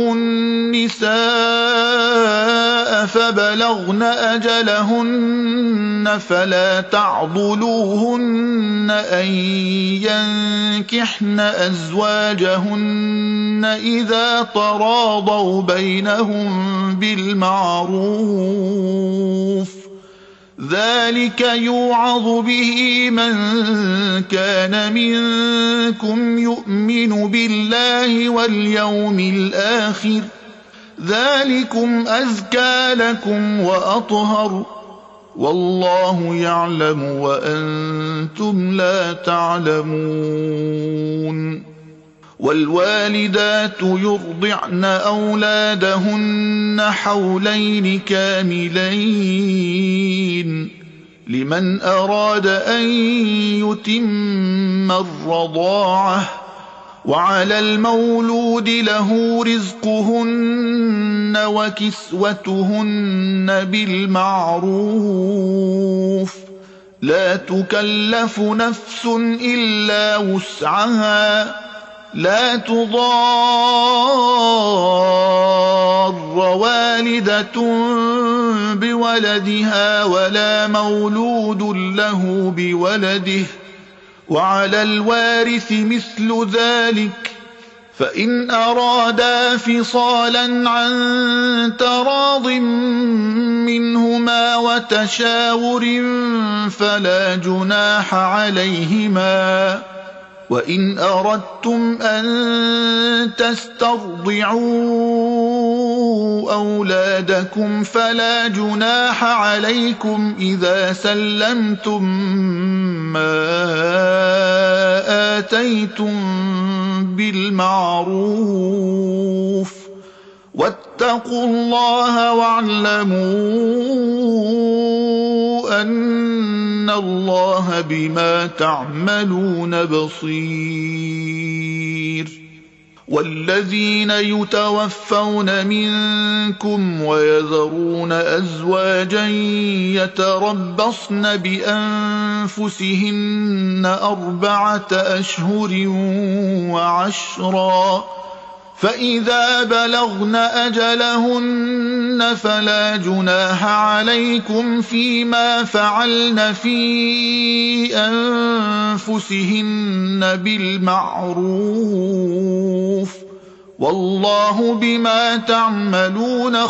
النساء فبلغن أجلهن فلا تعضلوهن أن ينكحن أزواجهن إذا تراضوا بينهم بالمعروف ذلك يوعظ به من كان منكم يؤمن بالله واليوم الآخر ذلكم أزكى لكم وأطهر والله يعلم وأنتم لا تعلمون. والوالدات يرضعن أولادهن حولين كاملين لمن أراد أن يتم الرضاعة وعلى المولود له رزقهن وكسوتهن بالمعروف لا تكلف نفس إلا وسعها لا تضار والدة بولدها ولا مولود له بولده، وعلى الوارث مثل ذلك، فإن أرادا فصالا عن تراض منهما وتشاور فلا جناح عليهما. وإن أردتم أن تسترضعوا أولادكم فلا جناح عليكم إذا سلمتم ما آتيتم بالمعروف، واتقوا الله واعلموا أن الله بما تعملون بصير. والذين يتوفون منكم ويذرون أزواجا يتربصن بأنفسهن 4 أشهر و10، فإذا بلغن أجلهن فلا جناح عليكم فيما فعلن في أنفسهن بالمعروف، والله بما تعملون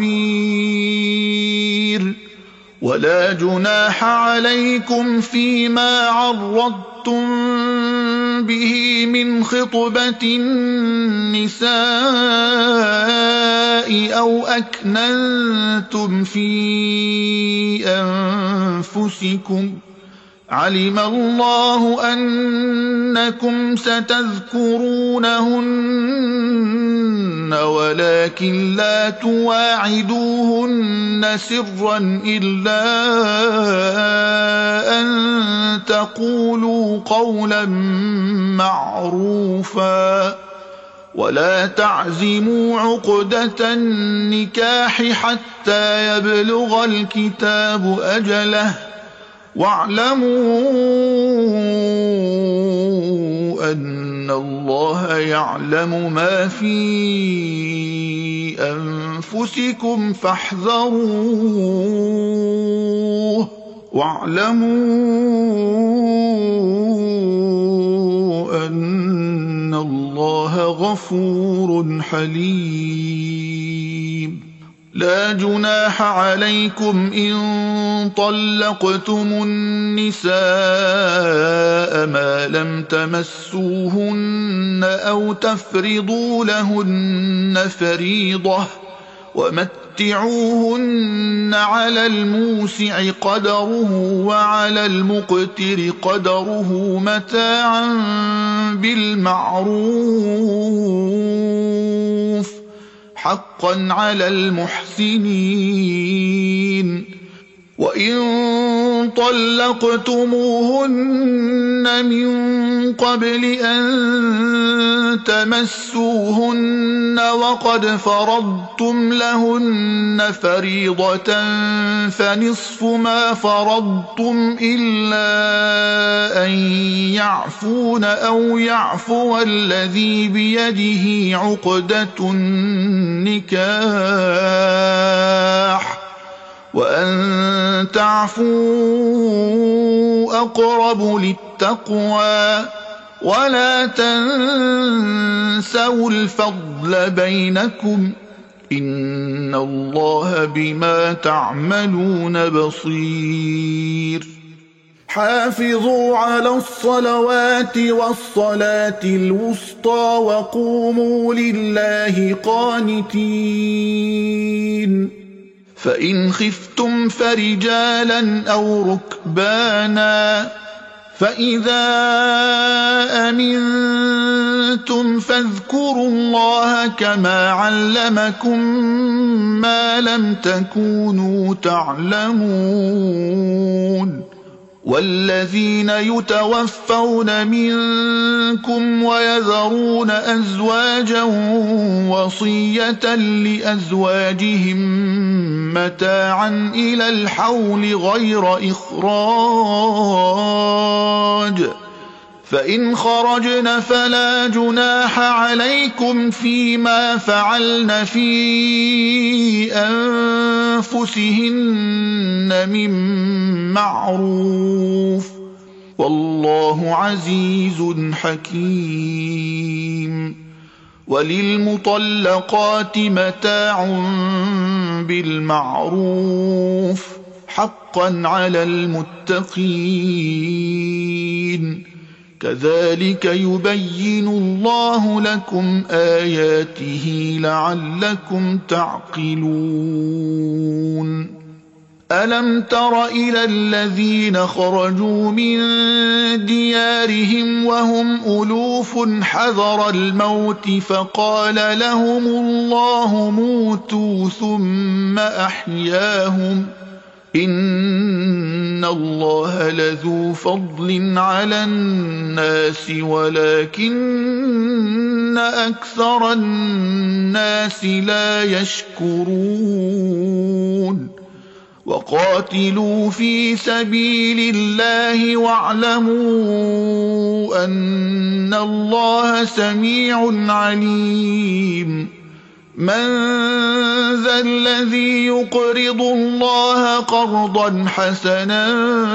خبير. ولا جناح عليكم فيما عرضتم به من خطبة النساء أو أكننتم في أنفسكم، علم الله أنكم ستذكرونهن ولكن لا تواعدوهن سرا إلا أن تقولوا قولا معروفا، ولا تعزموا عقدة النكاح حتى يبلغ الكتاب أجله، واعلموا أن الله يعلم ما في أنفسكم فاحذروه، واعلموا أن الله غفور حليم. لا جناح عليكم إن طلقتم النساء ما لم تمسوهن أو تفرضوا لهن فريضة، ومتعوهن على الموسع قدره وعلى المقتر قدره متاعا بالمعروف، حقا على المحسنين. وإن طلقتموهن من قبل أن تمسوهن وقد فرضتم لهن فريضة فنصف ما فرضتم إلا أن يعفون أو يعفو الذي بيده عقدة النكاح، وأن تعفوا أقرب للتقوى، ولا تنسوا الفضل بينكم، إن الله بما تعملون بصير. حافظوا على الصلوات والصلاة الوسطى وقوموا لله قانتين. فإن خفتم فرجالا أو ركبانا، فإذا أمنتم فاذكروا الله كما علمكم ما لم تكونوا تعلمون. والذين يتوفون منكم ويذرون أزواجا وصية لأزواجهم متاعا إلى الحول غير إخراج، فإن خرجن فلا جناح عليكم فيما فعلن في أنفسهن من معروف والله عزيز حكيم وللمطلقات متاع بالمعروف حقا على المتقين كذلك يبين الله لكم آياته لعلكم تعقلون ألم تر إلى الذين خرجوا من ديارهم وهم ألوف حذر الموت فقال لهم الله موتوا ثم أحياهم إن الله لذو فضل على الناس ولكن أكثر الناس لا يشكرون وقاتلوا في سبيل الله واعلموا أن الله سميع عليم من ذا الذي يقرض الله قرضا حسنا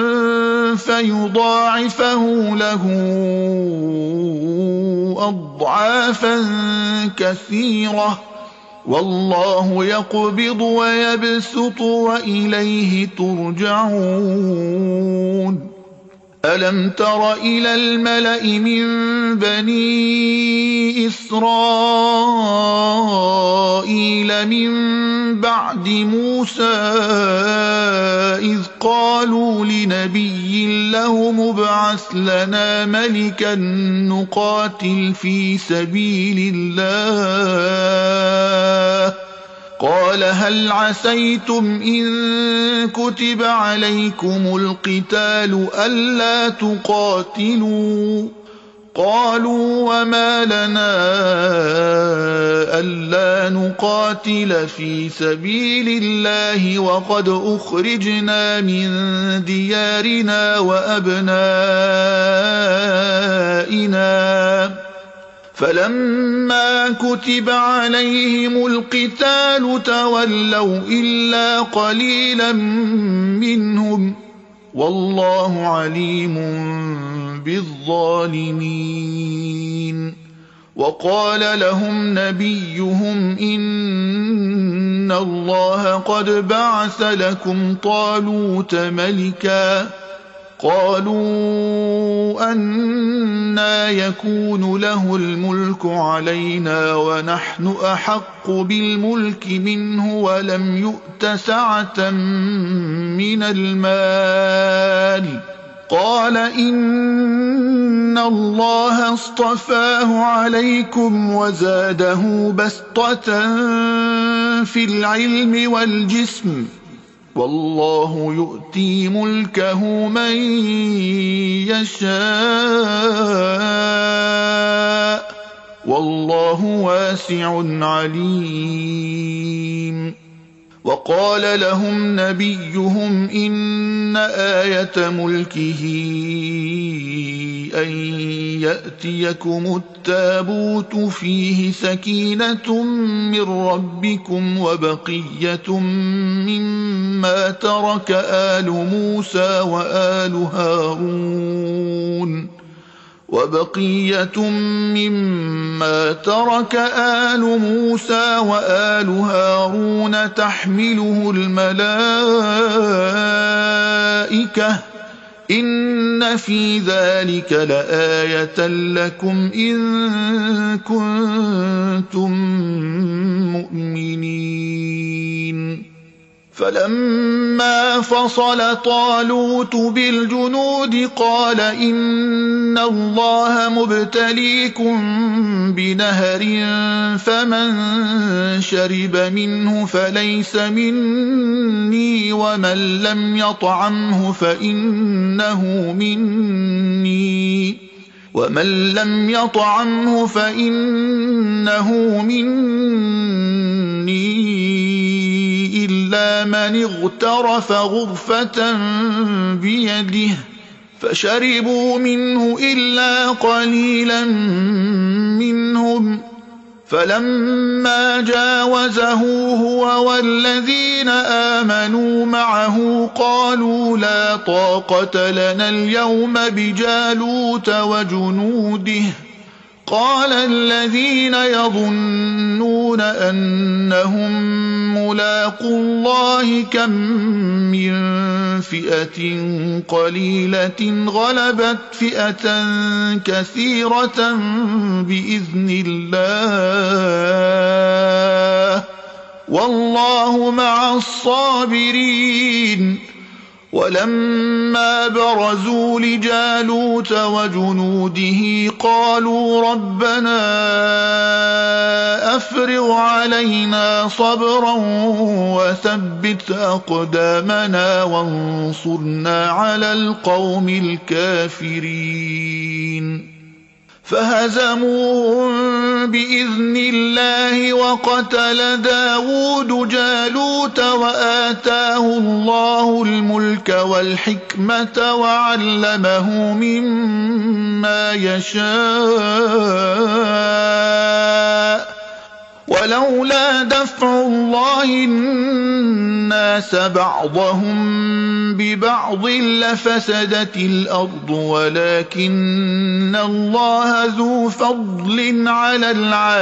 فيضاعفه له أضعافا كثيرة والله يقبض ويبسط وإليه ترجعون ألم تر إلى الملأ من بني إسرائيل من بعد موسى إذ قالوا لنبي له ابعث لنا ملكا نقاتل في سبيل الله قال هل عسيتم إن كتب عليكم القتال ألا تقاتلوا قالوا وما لنا ألا نقاتل في سبيل الله وقد أخرجنا من ديارنا وأبنائنا فلما كتب عليهم القتال تولوا إلا قليلا منهم والله عليم بالظالمين وقال لهم نبيهم إن الله قد بعث لكم طالوت ملكا قالوا أنى يكون له الملك علينا ونحن أحق بالملك منه ولم يؤت سعة من المال قال إن الله اصطفاه عليكم وزاده بسطة في العلم والجسم والله يؤتي ملكه من يشاء والله واسع عليم وقال لهم نبيهم إن آية ملكه أن يأتيكم التابوت فيه سكينة من ربكم وبقية مما ترك آل موسى وآل هارون تحمله الملائكة إن في ذلك لآية لكم إن كنتم مؤمنين فلما فصل طالوت بالجنود قال إن الله مبتليكم بنهر فمن شرب منه فليس مني ومن لم يطعمه فإنه مني إلا من اغترف غرفة بيده فشربوا منه إلا قليلا منهم، فلما جاوزه هو والذين آمنوا معه قالوا لا طاقة لنا اليوم بجالوت وجنوده. قال الذين يظنون أنهم ملاقو الله كم من فئة قليلة غلبت فئة كثيرة بإذن الله والله مع الصابرين. ولما برزوا لجالوت وجنوده قالوا ربنا أفرغ علينا صبرا وثبت أقدامنا وانصرنا على القوم الكافرين. فهزموهم بإذن الله وقتل داود جالوت وآتاه الله الملك والحكمة وعلمه مما يشاء ولولا دفع الله الناس بعضهم ببعض لفسدت الأرض ولكن الله ذو فضل على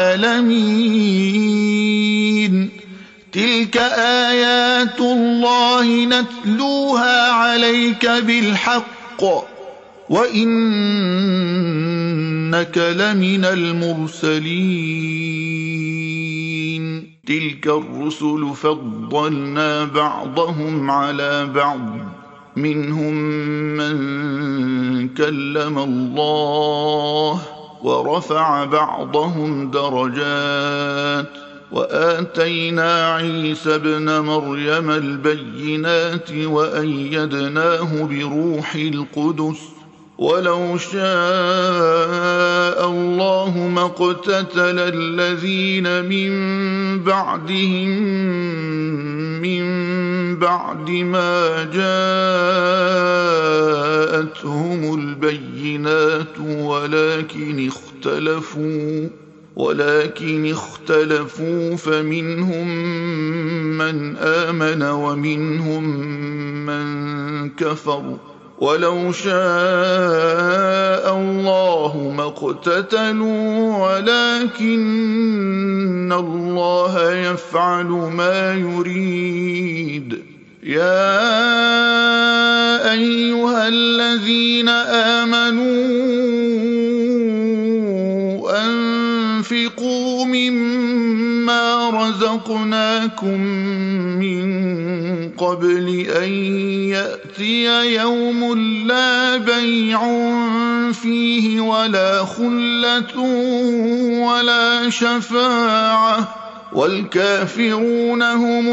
العالمين. تلك آيات الله نتلوها عليك بالحق وإنك لمن المرسلين. تلك الرسل فضلنا بعضهم على بعض منهم من كلم الله ورفع بعضهم درجات وآتينا عيسى ابن مريم البينات وأيدناه بروح القدس ولو شاء الله ما اقتتل الذين من بعدهم من بعد ما جاءتهم البينات ولكن اختلفوا فمنهم من آمن ومنهم من كفر ولو شاء الله ما اقتتلوا ولكن الله يفعل ما يريد. يا أيها الذين آمنوا أنفقوا مما رزقناكم من قبل أن يأتي يوم لا بيع فيه ولا خلة ولا شفاعة والكافرون هم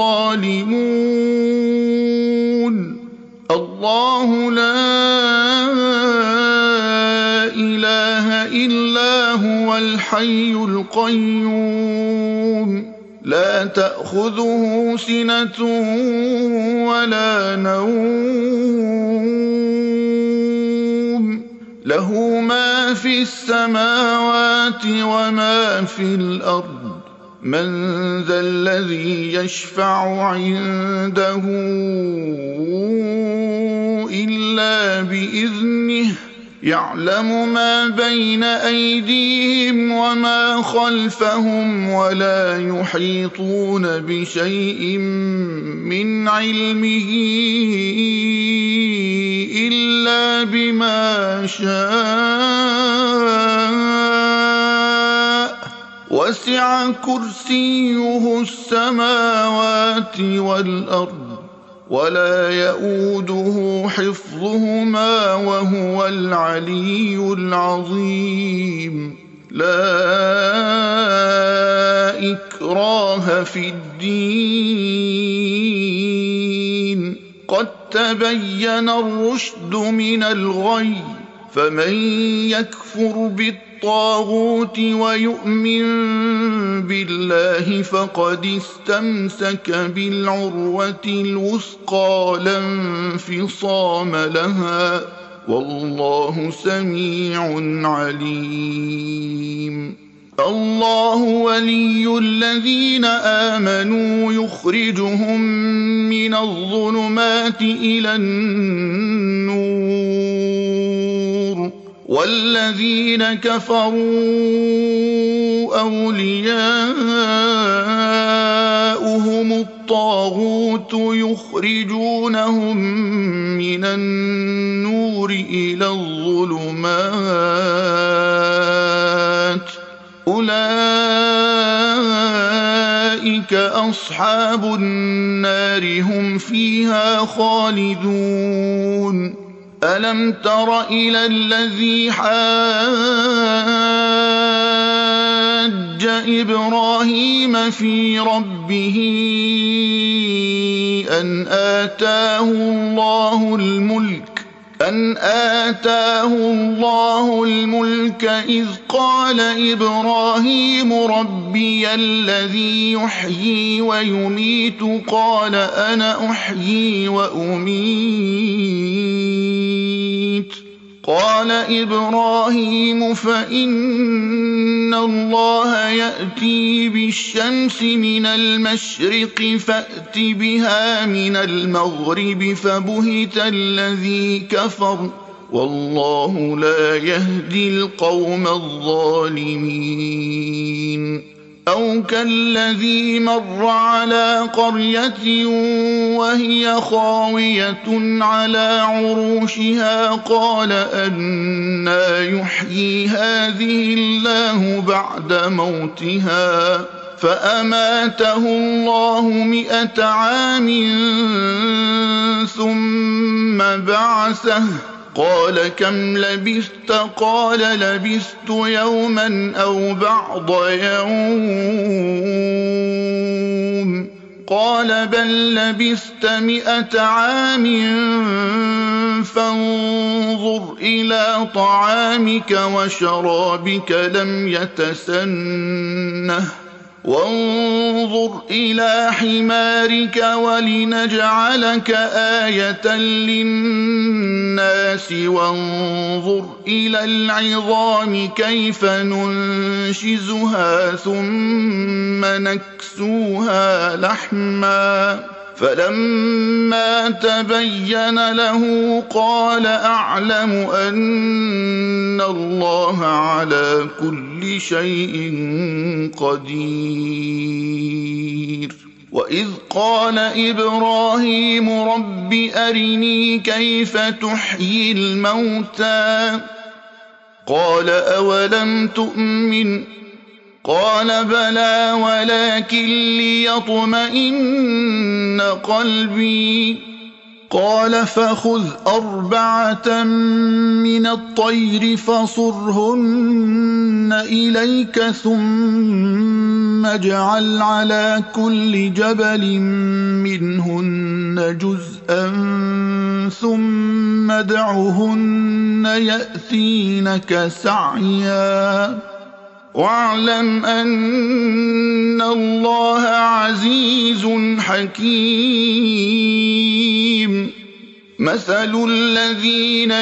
الظالمون. الله لا إله إلا هو الحي القيوم لا تأخذه سنة ولا نوم له ما في السماوات وما في الأرض من ذا الذي يشفع عنده إلا بإذنه يعلم ما بين أيديهم وما خلفهم ولا يحيطون بشيء من علمه إلا بما شاء وسع كرسيه السماوات والأرض ولا يؤوده حفظهما وهو العلي العظيم. لا إكراه في الدين قد تبين الرشد من الغي فمن يكفر بالطاغوت ويؤمن بالله فقد استمسك بالعروة الوثقى لا انفصام لها والله سميع عليم. الله ولي الذين آمنوا يخرجهم من الظلمات إلى النور، والذين كفروا أولياؤهم الطاغوت يخرجونهم من النور إلى الظلمات، أولئك أصحاب النار هم فيها خالدون. ألم تر إلى الذي حاج إبراهيم في ربه أن آتاه الله الملك إذ قال إبراهيم ربي الذي يحيي ويميت قال أنا أحيي وأميت. قال إبراهيم فإن الله يأتي بالشمس من المشرق فأت بها من المغرب فبهت الذي كفر والله لا يهدي القوم الظالمين. أو كالذي مر على قرية وهي خاوية على عروشها قال أنى يحيي هذه الله بعد موتها فأماته الله 100 عام ثم بعثه قال كم لبثت قال لبثت يوما أو بعض يوم قال بل لبثت 100 عام فانظر إلى طعامك وشرابك لم يتسنه وانظر إلى حمارك ولنجعلك آية للناس وانظر إلى العظام كيف ننشزها ثم نكسوها لحما فلما تبين له قال أعلم أن الله على كل شيء قدير. وإذ قال إبراهيم رب أرني كيف تحيي الموتى قال أولم تؤمن قال بلى ولكن ليطمئن قلبي قال فخذ 4 من الطير فصرهن إليك ثم اجعل على كل جبل منهن جزءا ثم ادعهن يأتينك سعيا واعلم أن الله عزيز حكيم. مثل الذين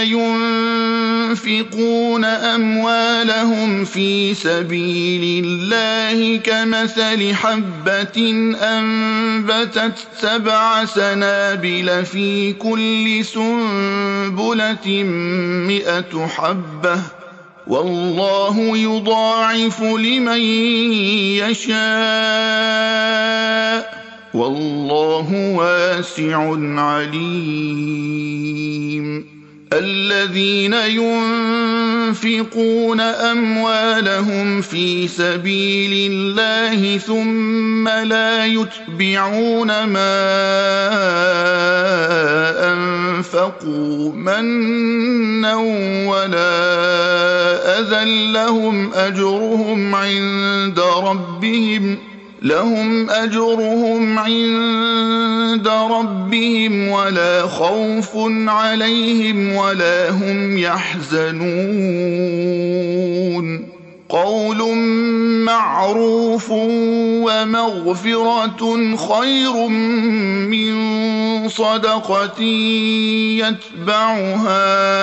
ينفقون أموالهم في سبيل الله كمثل حبة أنبتت 7 سنابل في كل سنبلة 100 حبة والله يضاعف لمن يشاء والله واسع عليم. الذين ينفقون أموالهم في سبيل الله ثم لا يتبعون ما أنفقوا منا ولا أذى لهم أجرهم عند ربهم ولا خوف عليهم ولا هم يحزنون. قول معروف ومغفرة خير من صدقة يتبعها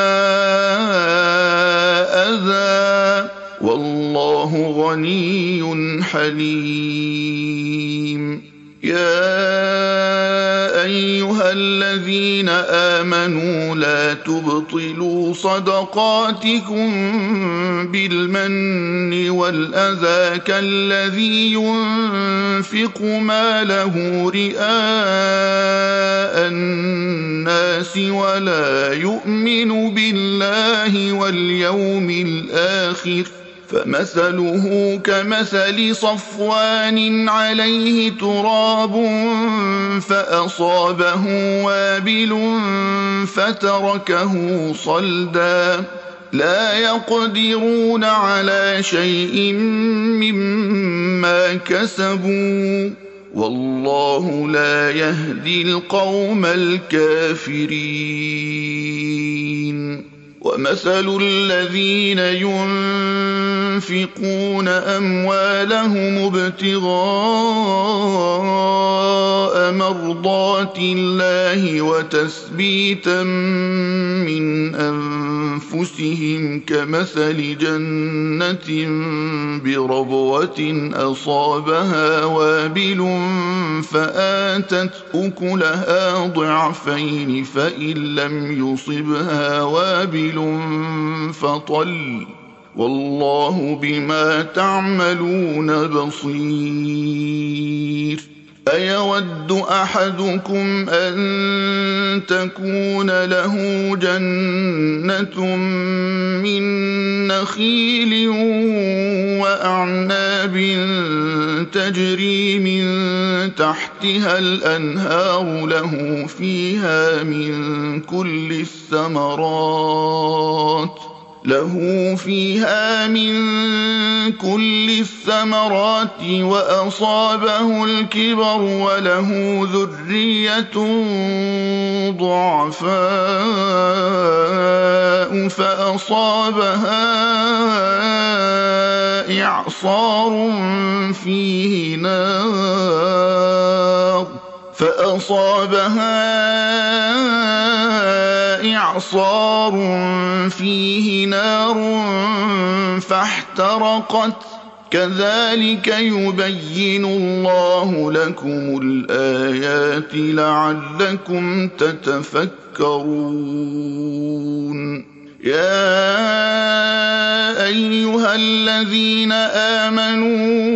أذى والله غني حليم. يا أيها الذين آمنوا لا تبطلوا صدقاتكم بالمن والأذى كالذي ينفق ماله رئاء الناس ولا يؤمن بالله واليوم الآخر فمثله كمثل صفوان عليه تراب فأصابه وابل فتركه صلدا لا يقدرون على شيء مما كسبوا والله لا يهدي القوم الكافرين. ومثل الذين ينفقون أموالهم ابتغاء مرضات الله وتثبيتا من أنفسهم كمثل جنة بربوة أصابها وابل فآتت أكلها ضعفين فإن لم يصبها وابل فطل والله بما تعملون بصير. أيود أحدكم أن تكون له جنة من نخيل وأعناب تجري من تحتها الأنهار له فيها من كل الثمرات وأصابه الكبر وله ذرية ضعفاء فأصابها إعصار فيه نار فاحترقت كذلك يبين الله لكم الآيات لعلكم تتفكرون. يا أيها الذين آمنوا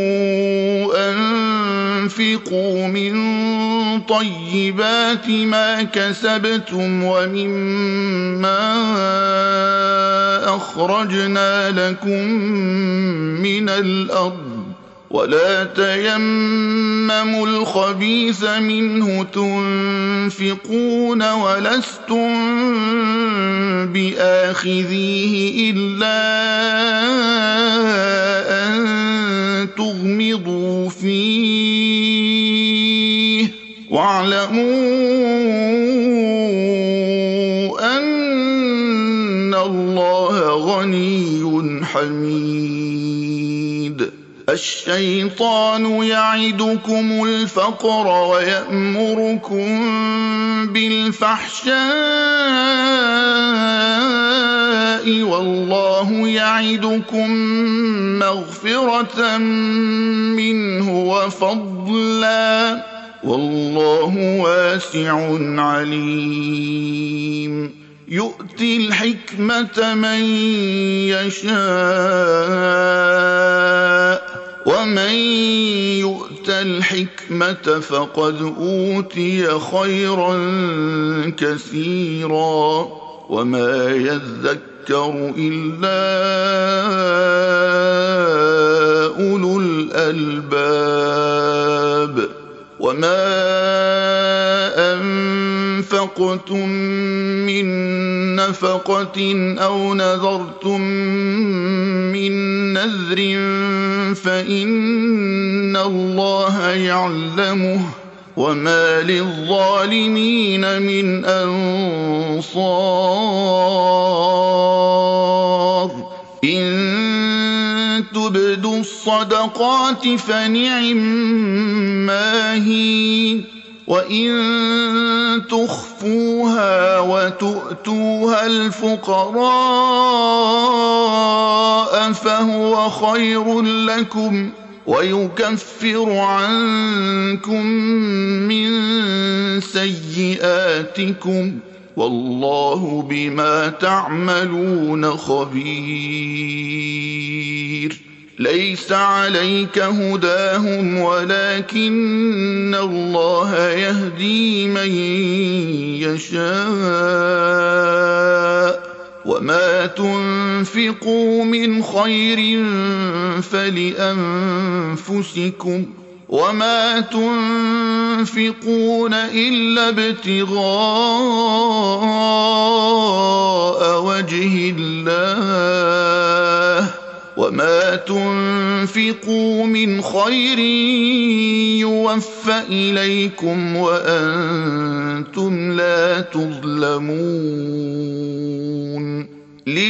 أنفقوا من طيبات ما كسبتم ومما أخرجنا لكم من الأرض ولا تيمموا الخبيث منه تنفقون ولستم بآخذيه إلا أن تغمضوا فيه واعلموا أن الله غني حميد. الشيطان يعدكم الفقر ويأمركم بالفحشاء والله يعدكم مغفرة منه وفضلا والله واسع عليم. يؤتي الحكمة من يشاء ومن يؤت الحكمة فقد أوتي خيرا كثيرا وما يذكر إلا أولو الألباب. وما أنفقتم من نفقة أو نذرتم من نذر فإن الله يعلمه وما للظالمين من أنصار. إن تبدوا الصدقات فنعما هي، وإن تخفوها وتؤتوها الفقراء فهو خير لكم، ويكفر عنكم من سيئاتكم، والله بما تعملون خبير. ليس عليك هداهم ولكن الله يهدي من يشاء، وما تنفقوا من خير فلأنفسكم، وما تنفقون إلا ابتغاء وجه الله، وما تنفقوا من خير يوفى إليكم وأنتم لا تظلمون.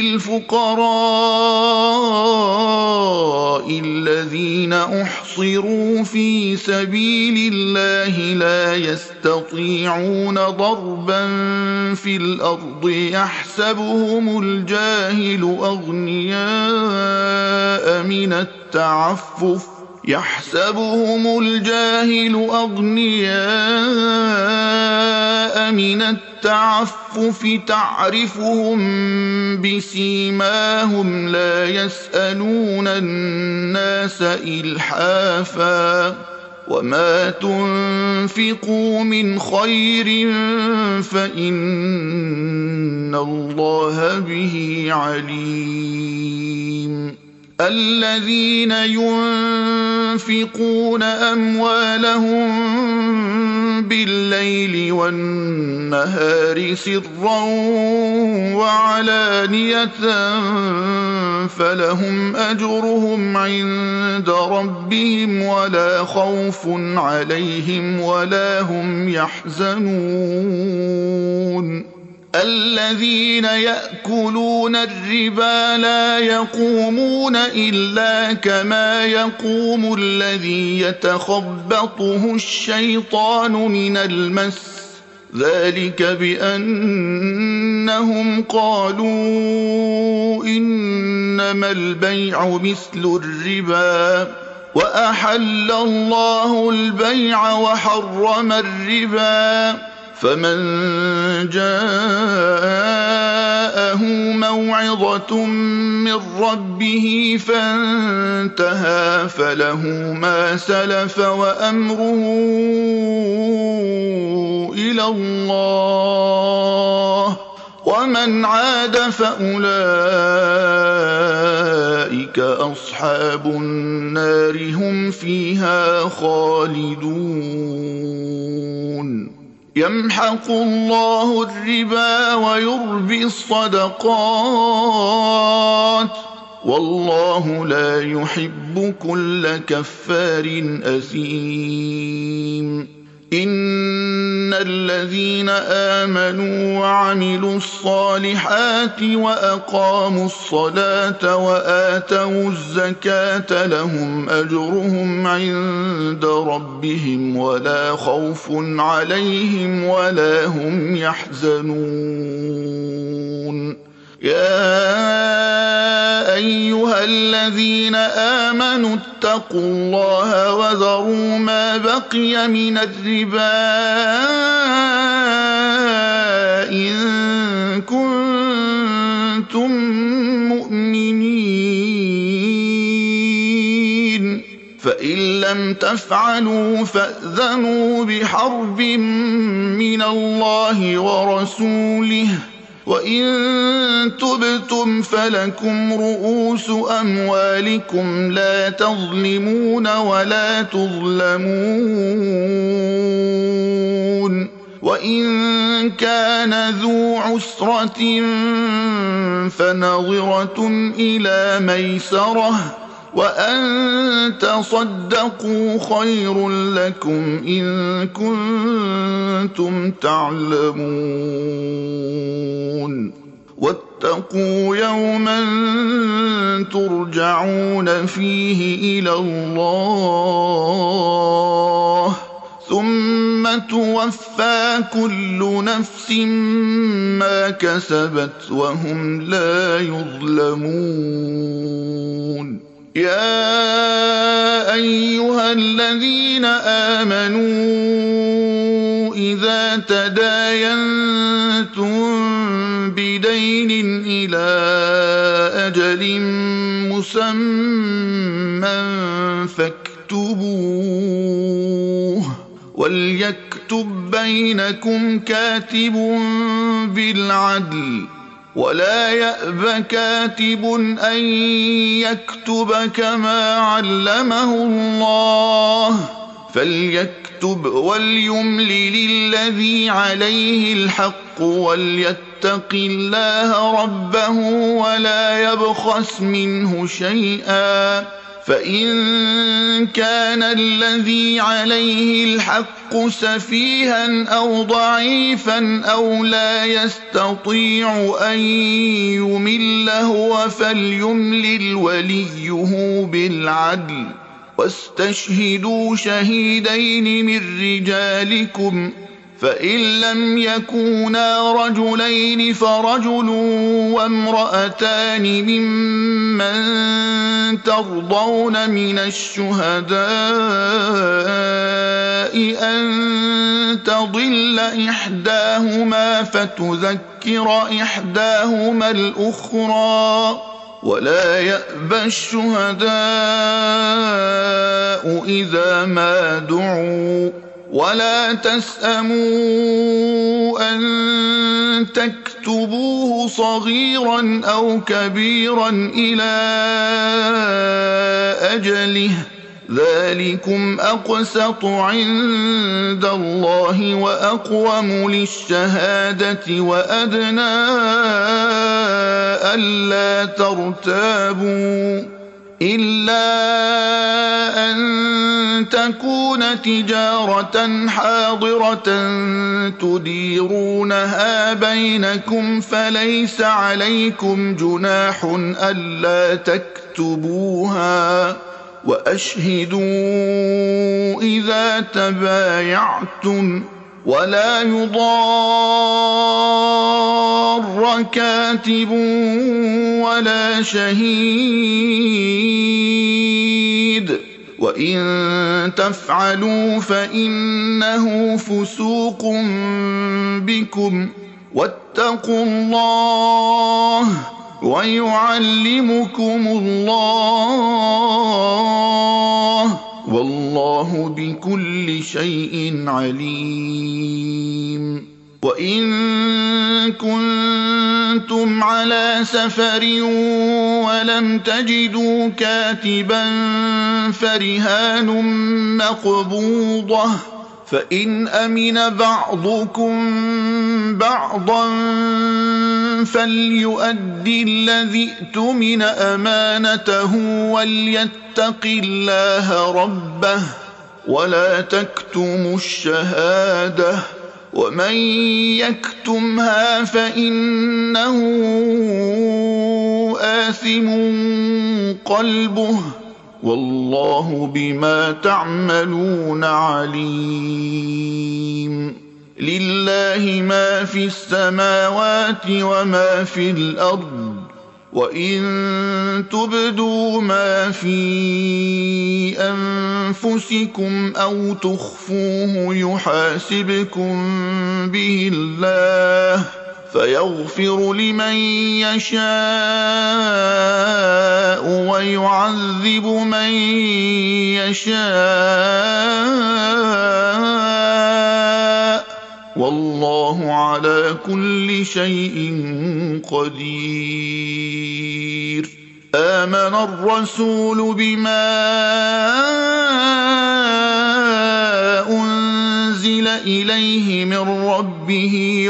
للفقراء الذين أحصروا في سبيل الله لا يستطيعون ضربا في الأرض يحسبهم الجاهل أغنياء من التعفف تعرفهم بسيماهم لا يسألون الناس إلحافا، وما تنفقوا من خير فإن الله به عليم. الذين ينفقون أموالهم بالليل والنهار سرا وعلانية فلهم أجرهم عند ربهم ولا خوف عليهم ولا هم يحزنون. الذين يأكلون الربا لا يقومون إلا كما يقوم الذي يتخبطه الشيطان من المس، ذلك بأنهم قالوا إنما البيع مثل الربا وأحل الله البيع وحرم الربا، فمن جاءه موعظة من ربه فانتهى فله ما سلف وأمره إلى الله، ومن عاد فأولئك أصحاب النار هم فيها خالدون. يمحق الله الربا ويربي الصدقات، والله لا يحب كل كفار أثيم. إن الذين آمنوا وعملوا الصالحات وأقاموا الصلاة وآتوا الزكاة لهم أجرهم عند ربهم ولا خوف عليهم ولا هم يحزنون. يا أيها الذين آمنوا اتقوا الله وذروا ما بقي من الربا إن كنتم مؤمنين، فإن لم تفعلوا فأذنوا بحرب من الله ورسوله، وإن تبتم فلكم رؤوس أموالكم لا تظلمون ولا تظلمون، وإن كان ذو عسرة فنظرة إلى ميسرة، وأن تصدقوا خير لكم إن كنتم تعلمون. واتقوا يوما ترجعون فيه إلى الله ثم توفى كل نفس ما كسبت وهم لا يظلمون. يا أيها الذين آمنوا إذا تداينتم بدين إلى أجل مسمى فاكتبوه وليكتب بينكم كاتب بالعدل ولا يأب كاتب أن يكتب كما علمه الله فليكتب وليملل الذي عليه الحق وليتق الله ربه ولا يبخس منه شيئا فإن كان الذي عليه الحق سفيها أو ضعيفا أو لا يستطيع أن يمل هو فليملل وليه بالعدل واستشهدوا شهيدين من رجالكم فإن لم يكونا رجلين فرجل وامرأتان ممن ترضون من الشهداء أن تضل إحداهما فتذكر إحداهما الأخرى ولا يأبى الشهداء إذا ما دعوا ولا تسأموا أن تكتبوه صغيرا أو كبيرا إلى أجله ذلكم أقسط عند الله وأقوم للشهادة وأدنى ألا ترتابوا إلا أن تكون تجارة حاضرة تديرونها بينكم فليس عليكم جناح ألا تكتبوها وأشهدوا إذا تبايعتم ولا يضار كاتب ولا شهيد وإن تفعلوا فإنه فسوق بكم واتقوا الله ويعلمكم الله والله بكل شيء عليم. وإن كنتم على سفر ولم تجدوا كاتبا فرهان مقبوضة فإن أمن بعضكم بعضا فليؤدي الذي اؤتمن أمانته وليتق الله ربه ولا تكتموا الشهادة ومن يكتمها فإنه آثم قلبه والله بما تعملون عليم. لله ما في السماوات وما في الأرض وإن تبدوا ما في أنفسكم أو تخفوه يحاسبكم به الله فيغفر لمن يشاء ويعذب من يشاء والله على كل شيء قدير. آمن الرسول بما أنزل إليه من ربه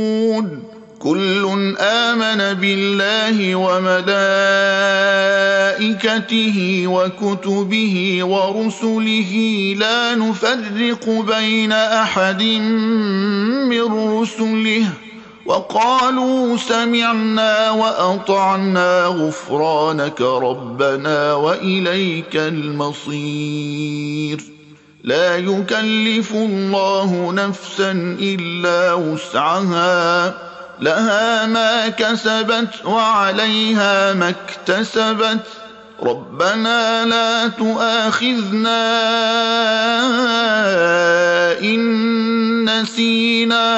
والمؤمنون كل آمن بالله وملائكته وملائكته وكتبه ورسله لا نفرق بين أحد من رسله وقالوا سمعنا وأطعنا غفرانك ربنا وإليك المصير. لا يكلف الله نفسا إلا وسعها، لها ما كسبت وعليها ما اكتسبت، ربنا لا تؤاخذنا إن نسينا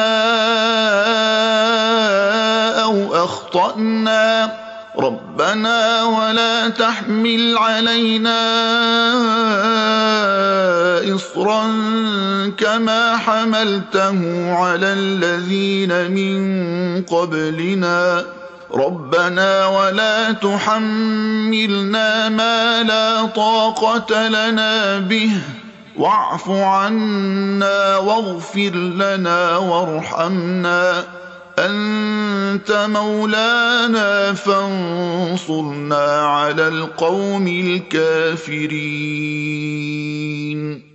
أو أخطأنا، ربنا ولا تحمل علينا إصرا كما حملته على الذين من قبلنا، ربنا ولا تحملنا ما لا طاقة لنا به، واعف عنا واغفر لنا وارحمنا، أنت مولانا فانصرنا على القوم الكافرين.